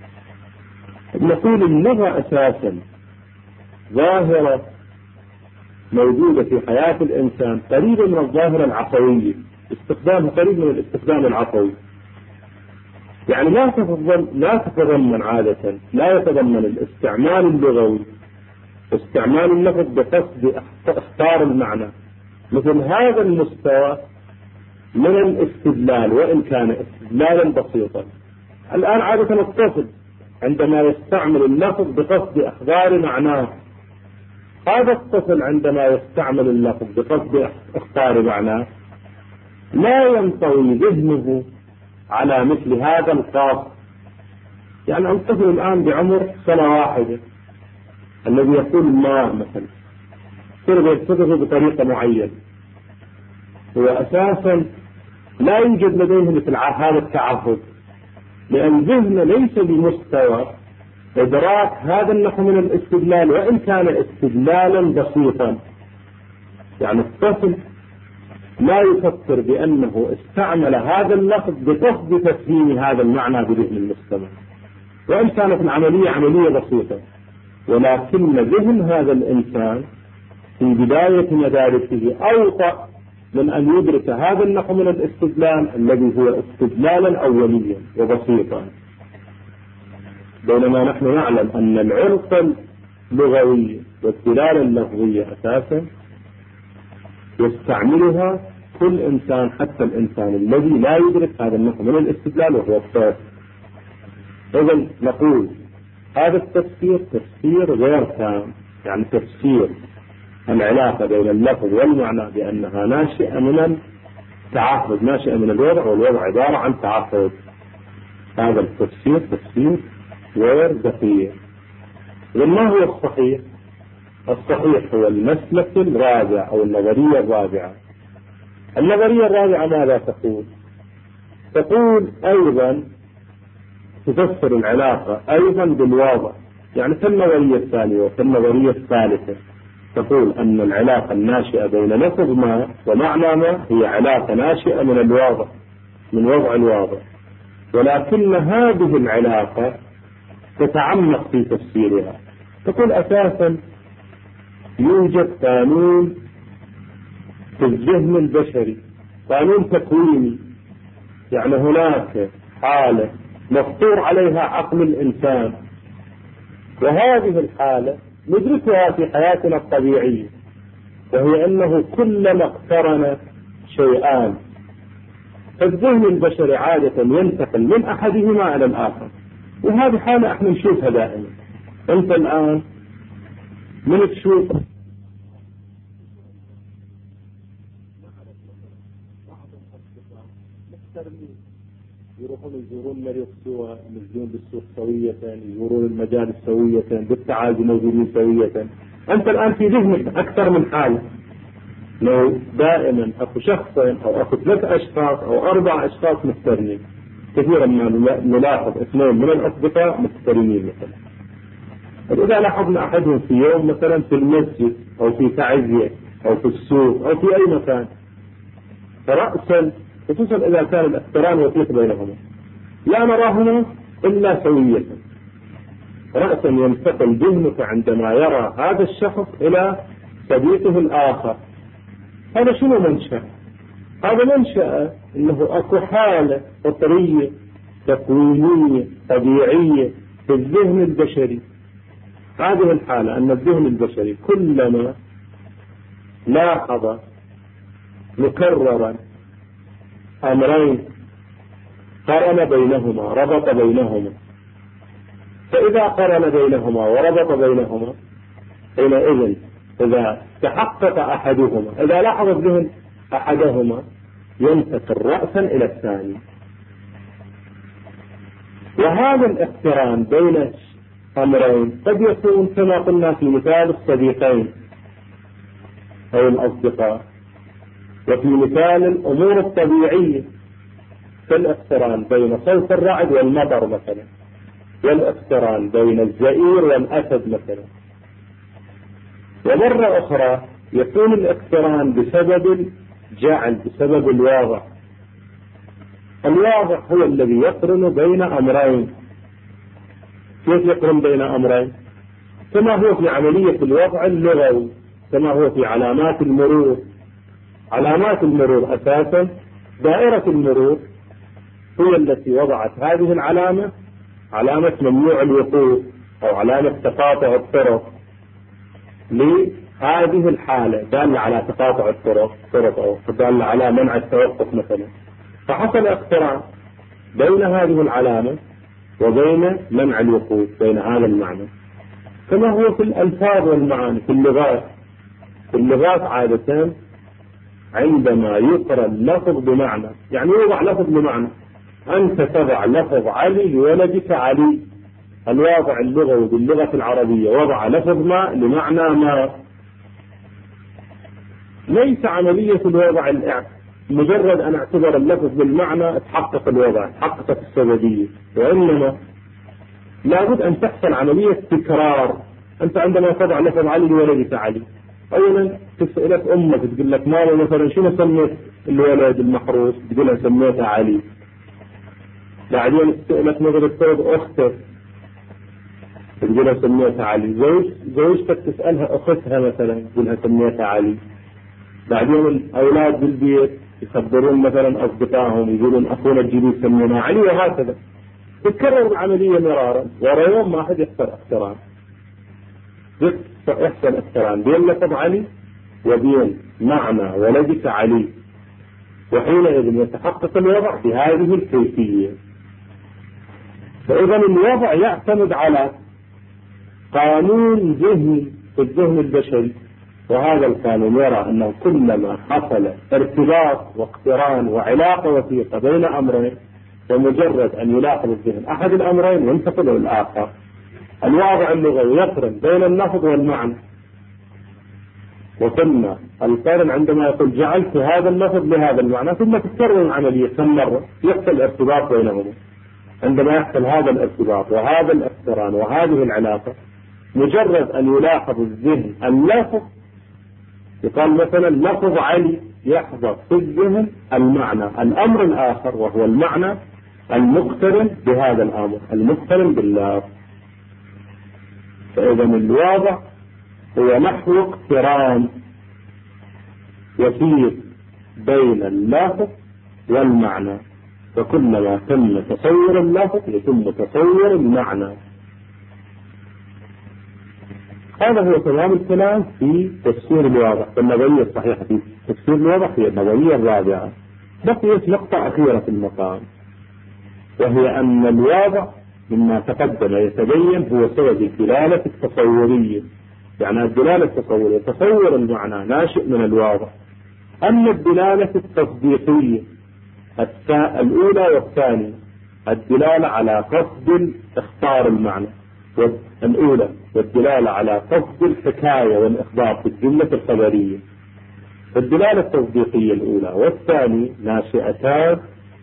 Speaker 1: نقول اللغة أساسا ظاهرة موجودة في حياة الإنسان قريبة من الظاهرة العفوية، استخدامها قريب من الاستخدام العفوي. يعني لا تتضمن لا تتضمن عادة لا يتضمن الاستعمال اللغوي استعمال اللفظ بقصد اختار المعنى مثل هذا المستوى من الاستدلال، وإن كان استدلالا بسيطا. الآن عادة الطفل عندما يستعمل اللفظ بقصد إخبار معناه، هذا الطفل عندما يستعمل اللفظ بقصد اختار معناه لا ينطوي ذهنه على مثل هذا القاصد. يعني الطفل الآن بعمر سنة واحدة الذي يقول ما مثلا يصير يتصرف بطريقة معينة، هو أساسا لا يوجد لديه مثل هذا التعهد، لأن ذهنه ليس بمستوى إدراك هذا النحو من الاستدلال وإن كان استدلالا بسيطا. يعني الطفل لا يفكر بأنه استعمل هذا اللفظ بقصد تفهيم هذا المعنى بذهن المستمع، وإن كانت العملية عملية بسيطة، ولكن ذهن هذا الإنسان في بداية مدارسه أوطأ من أن يدرك هذا النحو من الاستدلال الذي هو استدلالا أوليا وبسيطا. بينما نحن نعلم أن العرق اللغوي والدلالة اللفظية أساسا يستعملها كل إنسان، حتى الإنسان الذي لا يدرك هذا النحو من الاستدلال وهو الطفل. إذن نقول هذا التفسير تفسير غير تام، يعني تفسير العلاقة بين اللفظ والمعنى بأنها ناشئة من التعهد، ناشئة من الوضع، والوضع عبارة عن تعهد. هذا التفسير تفسير غير دقيق. وما هو الصحيح؟ الصحيح هو المسلك الرابع أو النظرية الرابعة. النظرية الرابعة ماذا تقول؟ تقول أيضا تفسر العلاقة أيضا بالواضع، يعني في النظرية الثانية وفي النظرية الثالثة تقول أن العلاقة الناشئة بين لفظ ما ومعنى ما هي علاقة ناشئة من الواضع، من وضع الواضع، ولكن هذه العلاقة تتعمق في تفسيرها. تقول أساسا يوجد قانون في الذهن البشري، قانون تكويني، يعني هناك حالة مفطور عليها عقل الإنسان، وهذه الحالة ندركها في حياتنا الطبيعية، وهي أنه كلما اقترن شيئان فالذهن البشري عادة ينتقل من أحدهما إلى الآخر، وهذه حالة احنا نشوفها دائما. أنت الآن من تشوف يروحون يزورون مريض سوا، ينزلون بالسوق سوية، يزورون المجالس سوية، بالتعازي موجودين سوية. أنت الآن في ذهنك أكثر من حالة، لو دائما أكو شخصين أو أكو ثلاث أشخاص أو أربع أشخاص مقترنين، كثيرا ما نلاحظ اثنين من الأصدقاء مقترنين مثلا، إذا لاحظنا أحدهم في يوم مثلا في المسجد أو في تعزية أو في السوق أو في أي مكان، فرأسا خصوصا إذا كان الاقتران وثيق بينهما لا نراهما إلا سوية، رأسا ينتقل ذهنك عندما يرى هذا الشخص إلى صديقه الآخر. هذا شنو منشأ؟ هذا منشأ إنه أكو حالة فطرية تكوينية طبيعية في الذهن البشري. هذه الحالة أن الذهن البشري كلما لاحظ مكررا أمرين قرن بينهما ربط بينهما، فإذا قرن بينهما وربط بينهما حينئذ إذا تحقق أحدهما، إذا لاحظ الذهن أحدهما ينتقل رأسا إلى الثاني. وهذا الاقتران بين أمرين قد يكون كما قلنا في مثال الصديقين أو الأصدقاء، وفي مثال الأمور الطبيعية كالاقتران بين صوت الرعد والمطر مثلا، والاقتران بين الزئير والأسد مثلا. ومرة أخرى يكون الاقتران بسبب الجعل، بسبب الواضع. الواضع هو الذي يقرن بين أمرين. كيف يقرن بين أمرين؟ كما هو في عملية الوضع اللغوي، كما هو في علامات المرور. علامات المرور أساسا دائرة المرور هي التي وضعت هذه العلامة، علامة ممنوع الوقوف أو علامة تقاطع الطرق، لهذه الحالة دالة على تقاطع الطرق طرق أو دالة على منع التوقف مثلا. فحصل اقتران بين هذه العلامة وبين منع الوقوف، بين هذا المعنى. كما هو في الألفاظ والمعاني في اللغات. في اللغات عادة عندما يقرن لفظ بمعنى، يعني يوضع لفظ بمعنى، أنت تضع لفظ علي لولدك علي، الواضع اللغوي باللغة العربية وضع لفظ ما لمعنى ما. ليس عملية الوضع الإعت مجرد أن اعتبر اللفظ بالمعنى تحقق الوضع، تحققت السببية، وإنما لابد أن تحصل عملية تكرار. أنت عندما تضع لفظ علي لولدك علي، أولا تسألك أمك تقول لك ماما مثلا شنو سميت الولد المحروس، تقول لها سميتها علي. بعدين تسألك مثلا تسأل أختك تقول لها سميتها علي. زوج زوجتك تسألها أختها مثلا تقول لها سميتها علي. بعدين الأولاد بالبيت يخبرون مثلا أصدقائهم يقولون أخونا الجديد سمينا علي، وهكذا تتكرر العملية مرارا، ورا يوم ما أحد يحصل اقتران، يحصل اقتران بين لفظ علي وبين معنى ولدك علي، وحينئذ يتحقق الوضع بهذه الكيفية. فإذا الوضع يعتمد على قانون ذهني في الذهن البشري، وهذا القانون يرى أنه كلما حصل ارتباط واقتران وعلاقة وثيقة بين أمرين، ومجرد أن يلاحظ الذهن أحد الأمرين ينتقل إلى الآخر. الواضع اللغوي يقرن بين اللفظ والمعنى، وقلنا القرن عندما يقول جعلت هذا اللفظ لهذا المعنى ثم تتكرر العملية كم مرة يحصل ارتباط بينهما. عندما يحصل هذا الارتباط وهذا الاقتران وهذه العلاقة، مجرد أن يلاحظ الذهن اللفظ، يقال مثلا لفظ علي، يحضر في الذهن المعنى الأمر الآخر وهو المعنى المقترن بهذا الأمر المقترن باللفظ. فإذا الواضع هو نحو اقتران يسير بين اللفظ والمعنى، فكلما تم تصور اللفظ يتم تصور المعنى. هذا هو تمام الكلام في تفسير الواضح. النظرية الصحيحة في تفسير الواضح هي النظرية الرابعة. بقيت نقطة أخيرة في المقام، وهي أن الواضع مما تقدم يتبين هو سبب الدلالة التصورية. يعني الدلالة التصورية تصور المعنى ناشئ من الواضع. أما الدلالة التصديقية الأولى والثانية، الدلالة على قصد اختار المعنى الأولى، والدلالة على قصد الحكاية والإخبار في الجملة الخبرية. الدلالة التصديقية الأولى والثانية ناشئتان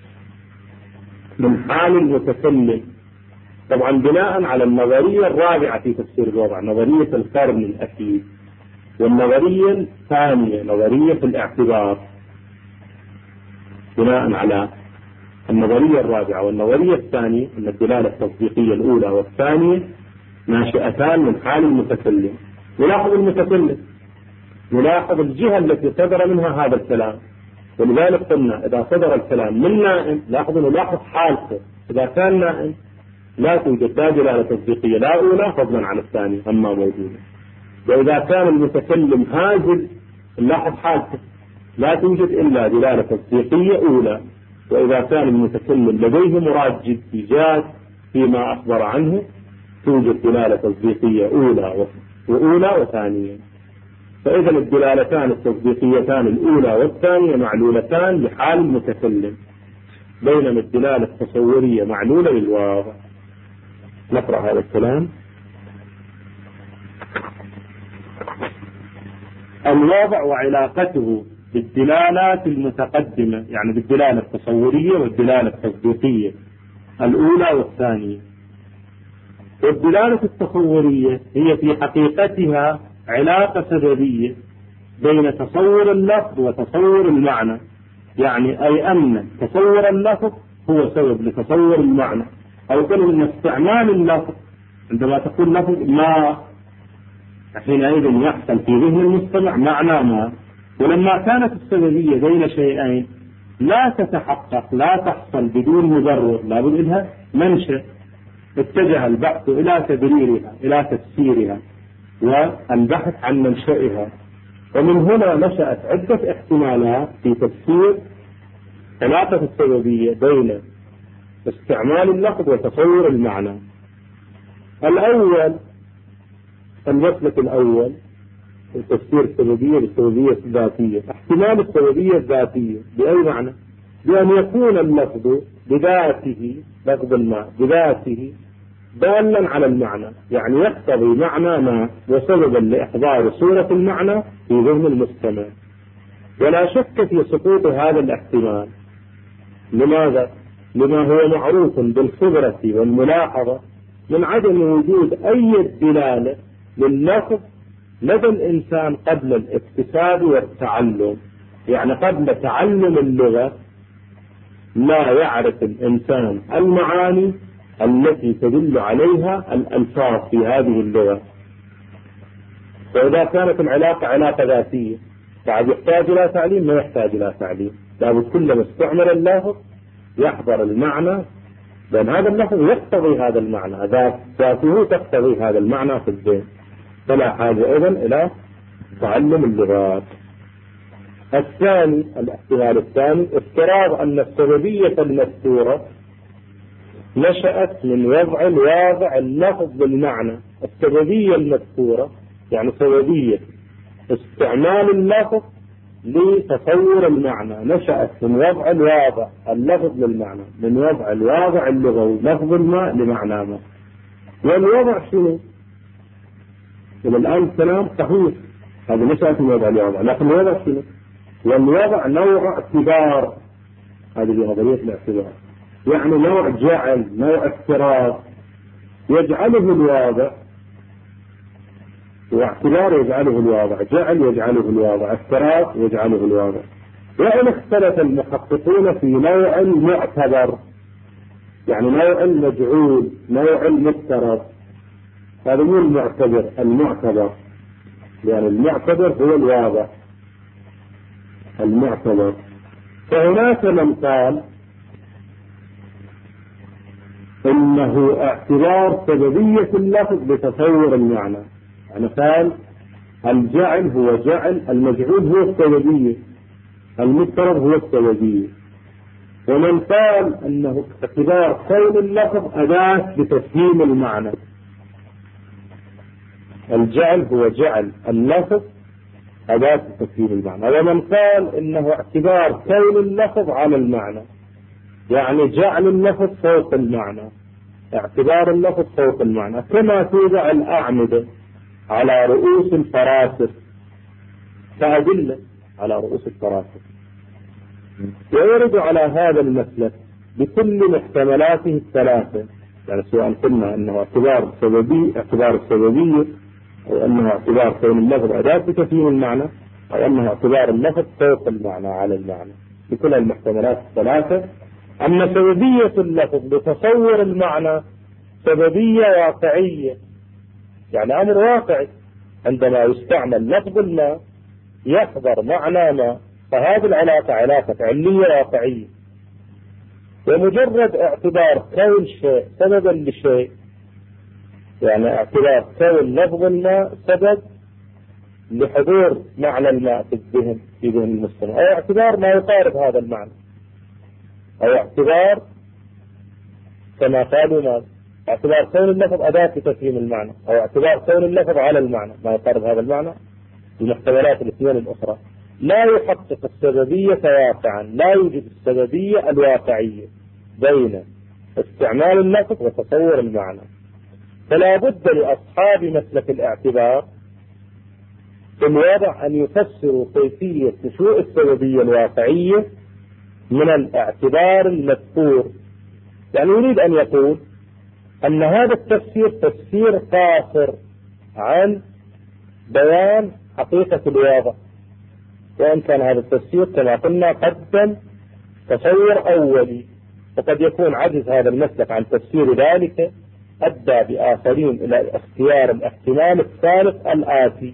Speaker 1: من حال المتكلم، طبعا بناء على النظرية الرابعة في تفسير الوضع، نظرية القرن الأكيد، والنظرية الثانية نظرية الاعتبار. بناء على النظرية الرابعة والنظرية الثانية أن الدلالة التصديقية الأولى والثانية ناشئتان من حال المتكلم. نلاحظ المتكلم، نلاحظ الجهة التي صدر منها هذا الكلام، ولذلك قلنا إذا صدر الكلام من نائم لاحظوا نلاحظ حالته. إذا كان نائم لا توجد لا دلالة تصديقية لا أولى فضلا عن الثانية أما موجودة. وإذا كان المتكلم هاجل نلاحظ حالته لا توجد إلا دلالة تصديقية أولى. وإذا كان المتكلم لديه مراد إيجاد فيما أخبر عنه توجد دلالة تصديقية أولى وأولى وثانية. فإذا الدلالتان التصديقيتان الأولى والثانية معلولتان لحال المتكلم، بينما الدلالة التصورية معلولة للواضع. نقرأ هذا الكلام. الواضع وعلاقته بالدلالات المتقدمة، يعني بالدلالة التصورية والدلالة التصديقية الأولى والثانية. والدلالة التصورية هي في حقيقتها علاقة سببية بين تصور اللفظ وتصور المعنى، يعني أي أن تصور اللفظ هو سبب لتصور المعنى، أو قالوا أن استعمال اللفظ عندما تقول لفظ ما حينئذ يحصل في ذهن المستمع معنى ما. ولما كانت السببية بين شيئين لا تتحقق لا تحصل بدون مبرر لابد لها منشأ، اتجه البحث إلى تبريرها إلى تفسيرها والبحث عن منشأها. ومن هنا نشأت عدة احتمالات في تفسير علاقة السببية بين استعمال اللفظ وتصور المعنى. الأول المسلك الأول تفسير السببية بالسببية الذاتية. احتمال السببية الذاتية بأي معنى؟ بأن يكون اللفظ بذاته لفظ الماء بذاته دالا على المعنى، يعني يقتضي معنى ما وسببا لإحضار صورة المعنى في ذهن المستمع. ولا شك في سقوط هذا الاحتمال. لماذا؟ لما هو معروف بالخبرة والملاحظة من عدم وجود أي دلالة لللفظ لدى الإنسان قبل الاكتساب والتعلم. يعني قبل تعلم اللغة لا يعرف الإنسان المعاني التي تدل عليها الألفاظ في هذه اللغة. فإذا كانت العلاقة علاقة ذاتية بعد يحتاج إلى تعليم ما يحتاج إلى تعليم، لابد كلما استعمل اللفظ يحضر المعنى، لأن هذا اللفظ يقتضي هذا المعنى، ذاته تقتضي هذا المعنى في الذهن، فلا حاجة إذن إلى تعلم اللغات. الثاني الاحتمال الثاني افتراض أن السببية المذكورة نشأت من وضع الواضع اللفظ بالمعنى. السببية المذكورة يعني سببية استعمال اللفظ لتصور المعنى نشأت من وضع الواضع اللفظ للمعنى، من وضع الواضع اللغوي لفظ الماء لمعنى ما. والوضع شنو؟ إلى الآن كلام صحيح هذا مسألة الوضع الوضع، لكن الوضع شنو؟ والوضع نوع اعتبار، هذه نظرية الاعتبار، يعني نوع جعل، نوع افتراض يجعله الواضع، واعتبار يجعله الواضع، جعل يجعله الواضع، افتراض يجعله الواضع. وإن اختلف المحققون في نوع المعتبر، يعني نوع المجعول، نوع المفترض، هذا مو المعتبر، المعتبر، يعني المعتبر هو الواضع المعتبر. فهناك من قال إنه اعتبار سببية اللفظ بتصور المعنى، يعني قال الجعل هو جعل، المجعول هو السببية، المفترض هو السببية. ومن قال انه اعتبار كون اللفظ أداة بتفهيم المعنى، الجعل هو جعل، اللفظ أداة بتفهيم المعنى. ومن قال انه اعتبار كون اللفظ على المعنى، يعني جعل اللفظ فوق المعنى، اعتبار اللفظ فوق المعنى، كما توضع الأعمدة على رؤوس الفراسخ كأدلة على رؤوس الفراسخ. ويرد على هذا المسلك بكل محتملاته الثلاثة، يعني سواء قلنا انه اعتبار سببي، اعتبار السببية، او انه اعتبار كون اللفظ أداة بتفهيم المعنى، او انه اعتبار اللفظ فوق المعنى على المعنى، بكل المحتملات الثلاثة. أما سببية اللفظ بتصور المعنى سببية واقعية، يعني أمر واقعي، عندما يستعمل لفظ ما يحضر معنى ما، فهذه العلاقة علاقة علمية واقعية. ومجرد اعتبار كون شيء سببا لشيء، يعني اعتبار كون لفظ ما سبب لحضور معنى الماء في الذهن في ذهن المستمع، أو اعتبار ما يقارب هذا المعنى، أو اعتبار كما قالوا ما اعتبار كون اللفظ أداة لتفهيم المعنى، أو اعتبار كون اللفظ على المعنى ما يقارب هذا المعنى، المحتملات الاثنين الأخرى. لا يحقق السببية واقعا، لا يوجد السببية الواقعية بين استعمال اللفظ وتصور المعنى. فلا بد لأصحاب مسلك الاعتبار في الوضع أن يفسروا كيفية نشوء السببية الواقعية من الاعتبار المذكور. يعني يريد أن يقول أن هذا التفسير تفسير قاصر عن بيان حقيقة الوضع، وإن كان هذا التفسير كما قلنا قدم تصور أولي، وقد يكون عجز هذا المسلك عن تفسير ذلك أدى بآخرين إلى اختيار الاحتمال الثالث الآتي.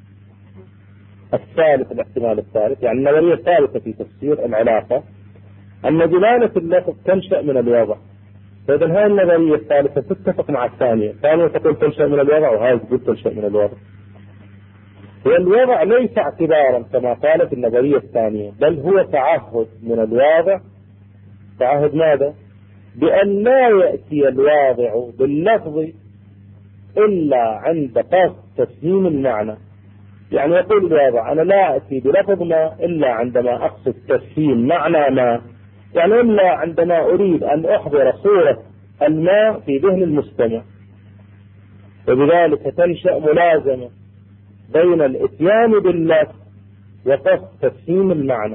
Speaker 1: الثالث الاحتمال الثالث، يعني النظرية الثالثة في تفسير العلاقة أن دلالة اللفظ تنشأ من الوضع. فإذا هذه النظرية الثالثة تتفق مع الثانية، الثانية تقول تنشأ من الوضع، وهذه تقول تنشأ من الوضع. والوضع ليس اعتبارا كما قالت النظرية الثانية، بل هو تعهد من الواضع. تعهد ماذا؟ بأن لا يأتي الواضع باللفظ إلا عند قصد تفهيم المعنى. يعني يقول الواضع أنا لا أتي بلفظ ما إلا عندما أقصد تفهيم معنى ما، يعني إلا عندما أريد أن أحضر صورة الماء في ذهن المستمع. وبذلك تنشأ ملازمة بين الاتيان باللفظ وقصد تفهيم المعنى،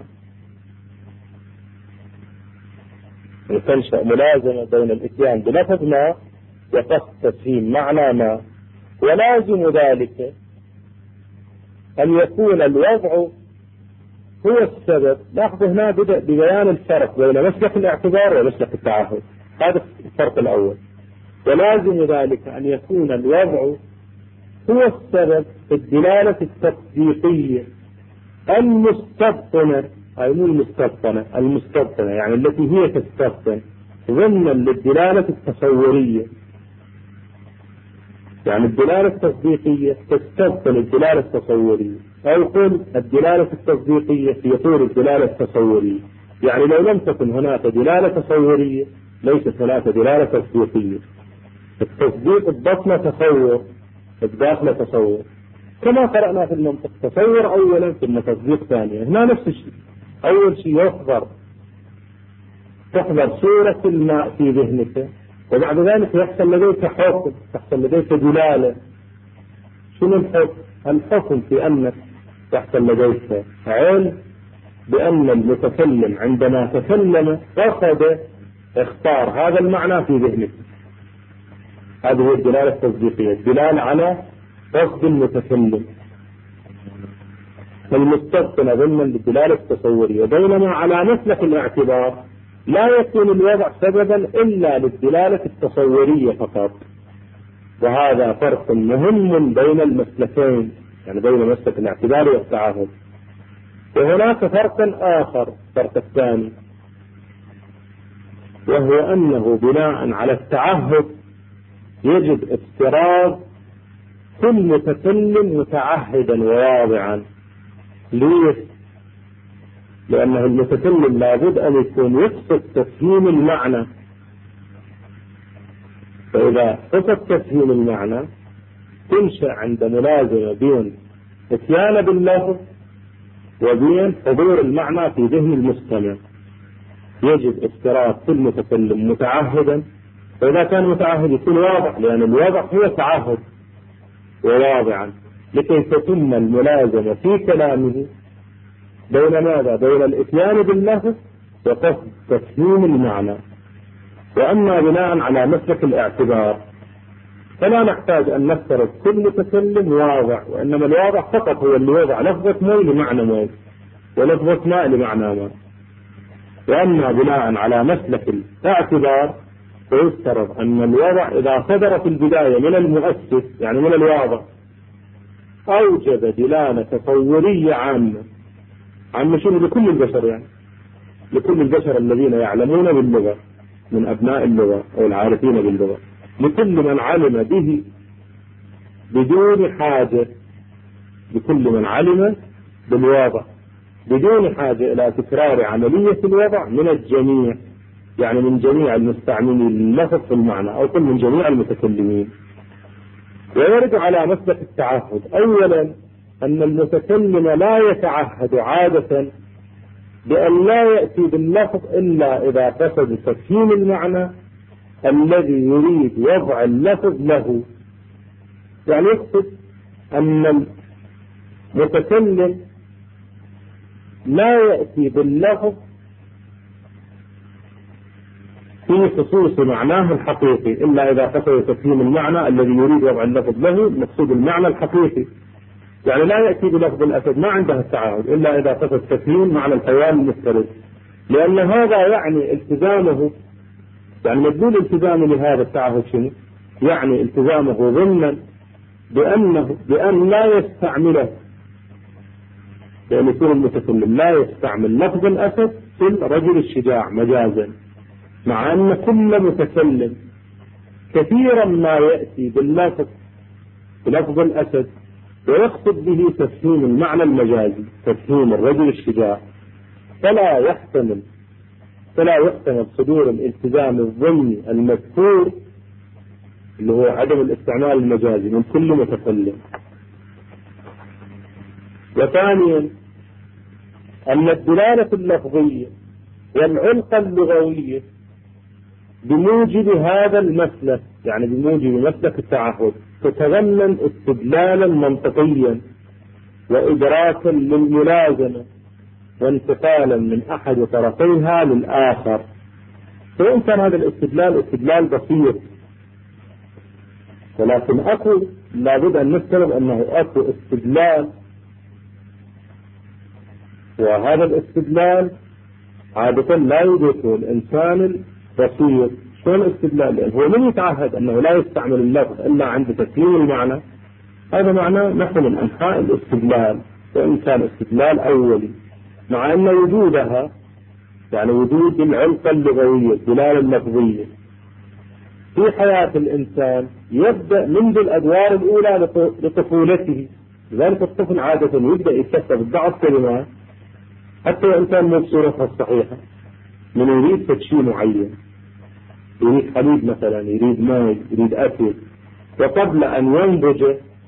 Speaker 1: وتنشأ ملازمة بين الاتيان بلفظ ما وقصد تفهيم معنى ما. ولازم ذلك أن يكون الوضع هو السبب. لاحظوا هنا بدأ ببيان الفرق بين مسلك الاعتبار ومسلك التعهد، هذا الفرق الأول. ولازم ذلك أن يكون الوضع هو السبب في الدلالة التصديقية المستبطنة، أي مو المستبطنة، المستبطنة يعني التي هي تستبطن ضمنا للدلالة التصورية. يعني الدلالة التصديقية تستبطن الدلالة التصورية، أو قل الدلالة التصديقية في طور الدلالة التصورية. يعني لو لم تكن هناك دلالة تصورية ليست هناك دلالة تصديقية. التصديق البطنة تصور، الداخل تصور، كما قرأنا في المنطق، تصور أولا ثم تصديق ثانيا. هنا نفس الشيء، أول شيء يحضر تحضر صورة الماء في ذهنك، وبعد ذلك يحصل لديك حكم، تحصل لديك دلالة. شنو الحكم؟ الحكم في أنك تحصل لديك علم بأن المتكلم عندما تكلم قصد اختار هذا المعنى في ذهنه. هذه هي الدلالة التصديقية، الدلالة على قصد المتكلم. المستبطن ضمن الدلالة التصورية، بينما على مسلك الاعتبار لا يكون الوضع سببا إلا للدلالة التصورية فقط. وهذا فرق مهم بين المسلكين، يعني بين مسلك الاعتبار والتعهد. وهناك فرق آخر، الفرق الثاني، وهو أنه بناء على التعهد يجب افتراض كل متكلم متعهدا وواضعا. ليش؟ لأنه المتكلم لابد أن يكون يقصد تفهيم المعنى، فإذا قصد تفهيم المعنى تنشأ عند ملازمة بين اتيان باللفظ وبين حضور المعنى في ذهن المستمع. يجب افتراض كل متكلم متعهدا، فإذا كان متعهد يكون واضح، لأن الوضع هو تعهد وواضعا، لكي تتم الملازمة في كلامه بين ماذا؟ بين الاتيان باللفظ وقصد تفهيم المعنى. وأما بناء على مسلك الاعتبار فلا نحتاج أن نفترض كل متكلم واضح، وإنما الواضح فقط هو اللي يوضع لفظة ماء لمعنى ماء ولفظة ماء لمعنى ماء. وأما بناء على مسلك الاعتبار فيفترض أن الوضع إذا صدر في البداية من المؤسس، يعني من الواضح، أوجب دلالة تصورية عامة. عامة شنو؟ لكل البشر، يعني لكل البشر الذين يعلمون باللغة من أبناء اللغة أو العارفين باللغة، لكل من علم به بدون حاجة، لكل من علم بالوضع بدون حاجة إلى تكرار عملية الوضع من الجميع، يعني من جميع المستعملين لللفظ في المعنى، أو كل من جميع المتكلمين. ويرد على مسلك التعهد أولا أن المتكلم لا يتعهد عادة بأن لا يأتي باللفظ إلا إذا قصد تفهيم المعنى الذي يريد وضع اللفظ له. يعني يقصد أن المتكلم لا يأتي باللفظ في خصوص معناه الحقيقي إلا إذا قصد تفهيم المعنى الذي يريد وضع اللفظ له، مقصود المعنى الحقيقي. يعني لا يأتي بلفظ الأسد، ما عنده التعهد إلا إذا قصد تفهيم معنى الحيوان المفترس، لأن هذا يعني التزامه، يعني مدلول التزامه لهذا التعهد شنو؟ يعني التزامه ضمنا بأنه بأن لا يستعمله، يعني يكون المتكلم لا يستعمل لفظ الأسد في الرجل الشجاع مجازا، مع أن كل متكلم كثيرا ما يأتي باللفظ بلفظ الأسد ويقصد به تفهيم المعنى المجازي، تفهيم الرجل الشجاع، فلا يحتمل فلا يحتمل صدور الالتزام الضمني المذكور اللي هو عدم الاستعمال المجازي من كل متكلم. وثانيا أن الدلالة اللفظية والعلقة اللغوية بموجب هذا المسلك، يعني بموجب مسلك التعهد، تتضمن استدلالا منطقيا وإدراكا للملازمة وانتقالا من أحد طرفيها للآخر. فإن كان هذا الاستدلال استدلال بسيط، ولكن أكو لابد أن نفترض أنه أكو استدلال، وهذا الاستدلال عادة لا يدركه الإنسان البسيط. شو الاستدلال؟ لأن هو من يتعهد أنه لا يستعمل اللفظ إلا عند تسليم المعنى، هذا معناه نحن من أنحاء الاستدلال، وإن كان استدلال أولي، مع أن وجودها يعني وجود العلقة اللغوية الدلالة اللفظية في حياة الإنسان يبدأ منذ الأدوار الأولى لطفولته. لذلك الطفل عادة يبدأ يكتسب بعض كلمات حتى وإن كان مو بصورتها الصحيحة، من يريد تشيء معين، يريد حليب مثلا، يريد ماء، يريد أكل، وقبل أن ينضج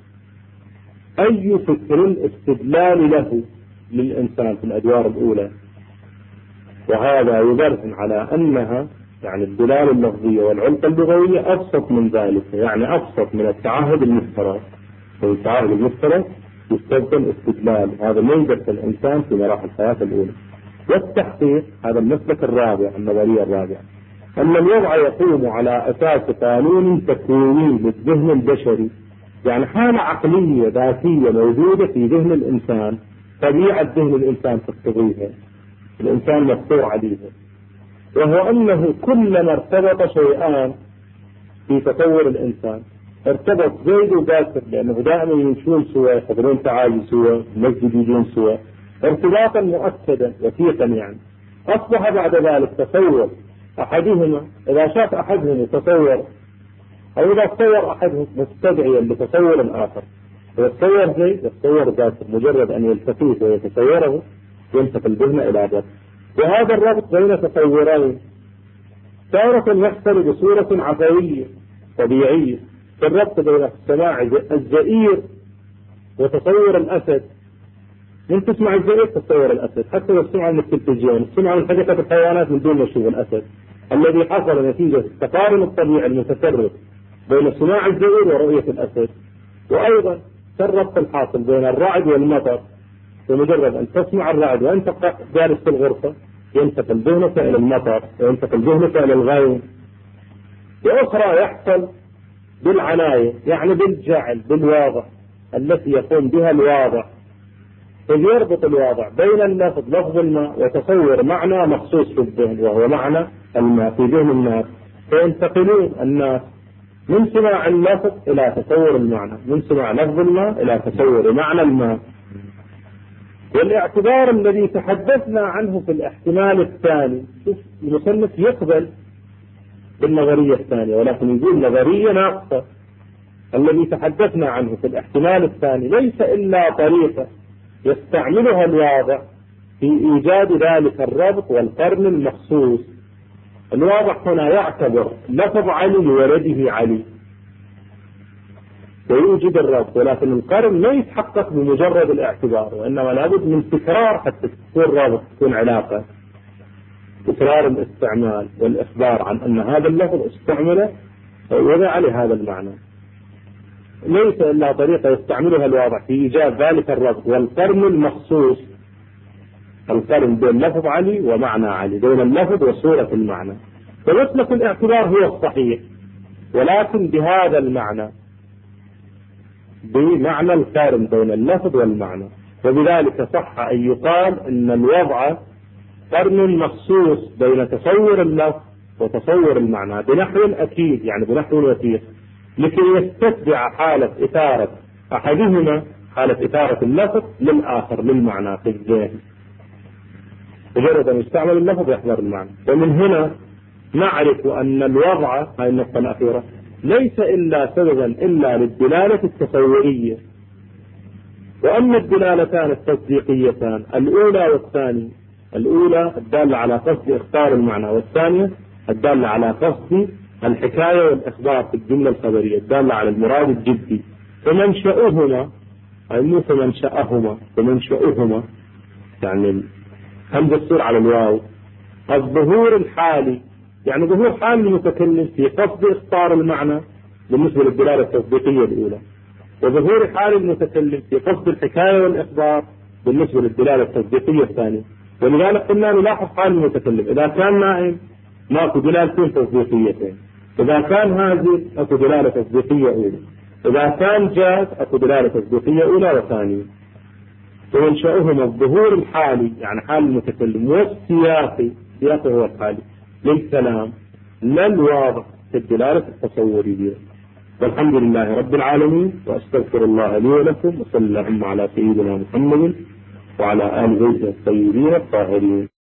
Speaker 1: أي فكر استدلال له للإنسان في الأدوار الأولى. وهذا يبرهن على أنها يعني الدلالة اللفظية والعلقة اللغوية أبسط من ذلك، يعني أبسط من التعهد المفترض. والتعهد المفترض يستخدم استدلال، هذا ما يدرس الإنسان في مراحل الحياة الأولى. والتحقيق هذا المسلك الرابع، النظرية الرابعة، أن الوضع يقوم على أساس قانون تكويني للذهن البشري، يعني حالة عقلية ذاتية موجودة في ذهن الإنسان، طبيعة ذهن الإنسان تقتضيها، الإنسان مفطور عليها، وهو أنه كلما ارتبط شيئان في تطور الإنسان، ارتبط زيد وباكر لأنه دائما يمشون سوا، يحضرون تعالي سوا، المسجد يجون سوا، ارتباطا مؤكدا وثيقا يعني. أصبح بعد ذلك تصور أحدهما، إذا شاف أحدهم يتصور أو إذا تصور أحدهم مستدعيا لتصور آخر، إذا تصور زيد يتصور باكر، مجرد أن يلتقيه ويتصوره ينتقل بهن إلى ذلك. وهذا الربط بين تصورين تارة يحصل بصورة عفوية طبيعية، كالربط بين السماع الزئير وتصور الأسد. من تسمع الزئير تتصور الأسد، حتى لو تسمع من التلفزيون، تسمع من حديقة الحيوانات من دون ما تشوف الأسد، الذي حصل نتيجة التقارن الطبيعي المتكرر بين سماع الزئير ورؤية الأسد. وأيضا كالربط الحاصل بين الرعد والمطر، بمجرد أن تسمع الرعد وأنت جالس في الغرفة ينتقل ذهنك إلى المطر وينتقل ذهنك إلى الغيم. وأخرى يحصل بالعناية، يعني بالجعل بالواضع التي يقوم بها الواضع، إذ يربط الواضع بين اللفظ لفظ الماء وتصور معنى مخصوص في الذهن وهو معنى الماء في ذهن الناس، فينتقلون الناس من سماع اللفظ إلى تصور المعنى، من سماع لفظ الماء إلى تصور معنى الماء. والاعتبار الذي تحدثنا عنه في الاحتمال الثاني، المصنف يقبل بالنظرية الثانية ولكن يقول نظرية ناقصة. الذي تحدثنا عنه في الاحتمال الثاني ليس إلا طريقة يستعملها الواضع في إيجاد ذلك الربط والقرن المخصوص. الواضع هنا يعتبر لفظ علي لولده علي ويوجد الربط، ولكن القرن لا يتحقق بمجرد الاعتبار، وإنما لابد من تكرار حتى تكون رابط، تكون علاقة، تكرار الاستعمال والإخبار عن أن هذا اللفظ استعمله ووضع لهذا المعنى. ليس إلا طريقة يستعملها الواضع في إيجاد ذلك الربط والقرن المخصوص، القرن بين لفظ علي ومعنى علي، بين اللفظ وصورة المعنى. فمسلك الاعتبار هو الصحيح، ولكن بهذا المعنى، بمعنى القارن بين اللفظ والمعنى. وبذلك صح أن يقال أن الوضع قرن مخصوص بين تصور اللفظ وتصور المعنى بنحو أكيد، يعني بنحو وثيق، لكي يستتبع حالة إثارة أحدهما، حالة إثارة اللفظ للآخر للمعنى في الذهن. مجرد أن يستعمل اللفظ يحضر المعنى. ومن هنا نعرف أن الوضع، هاي النقطة الأخيرة، ليس إلا سببا إلا للدلالة التصورية. وأما الدلالتان التصديقيتان الأولى والثانية، الأولى الدالة على قصد إخبار المعنى، والثانية الدالة على قصد الحكاية والإخبار في الجملة الخبرية الدالة على المراد الجدي، فمنشأهما أي مو فمنشأهما، فمنشأهما يعني همزة تصير على الواو، الظهور الحالي، يعني ظهور حال المتكلم في قصد إخبار المعنى بالنسبة للدلالة التصديقية الأولى، وظهور حال المتكلم في قصد الحكاية والإخبار بالنسبة للدلالة التصديقية الثانية. ولذلك قلنا نلاحظ حال المتكلم، إذا كان نائم ماكو دلالتين تصديقيتين، إذا كان هازل أكو دلالة تصديقية أولى، إذا كان جاد أكو دلالة تصديقية أولى وثانية. ومنشأهما الظهور الحالي يعني حال المتكلم، والسياقي، سياقه هو الحالي للكلام، لا الواضح في الدلالة التصورية. والحمد لله رب العالمين، وأستغفر الله لي ولكم، وصلى اللهم على سيدنا محمد وعلى آل بيته الطيبين الطاهرين.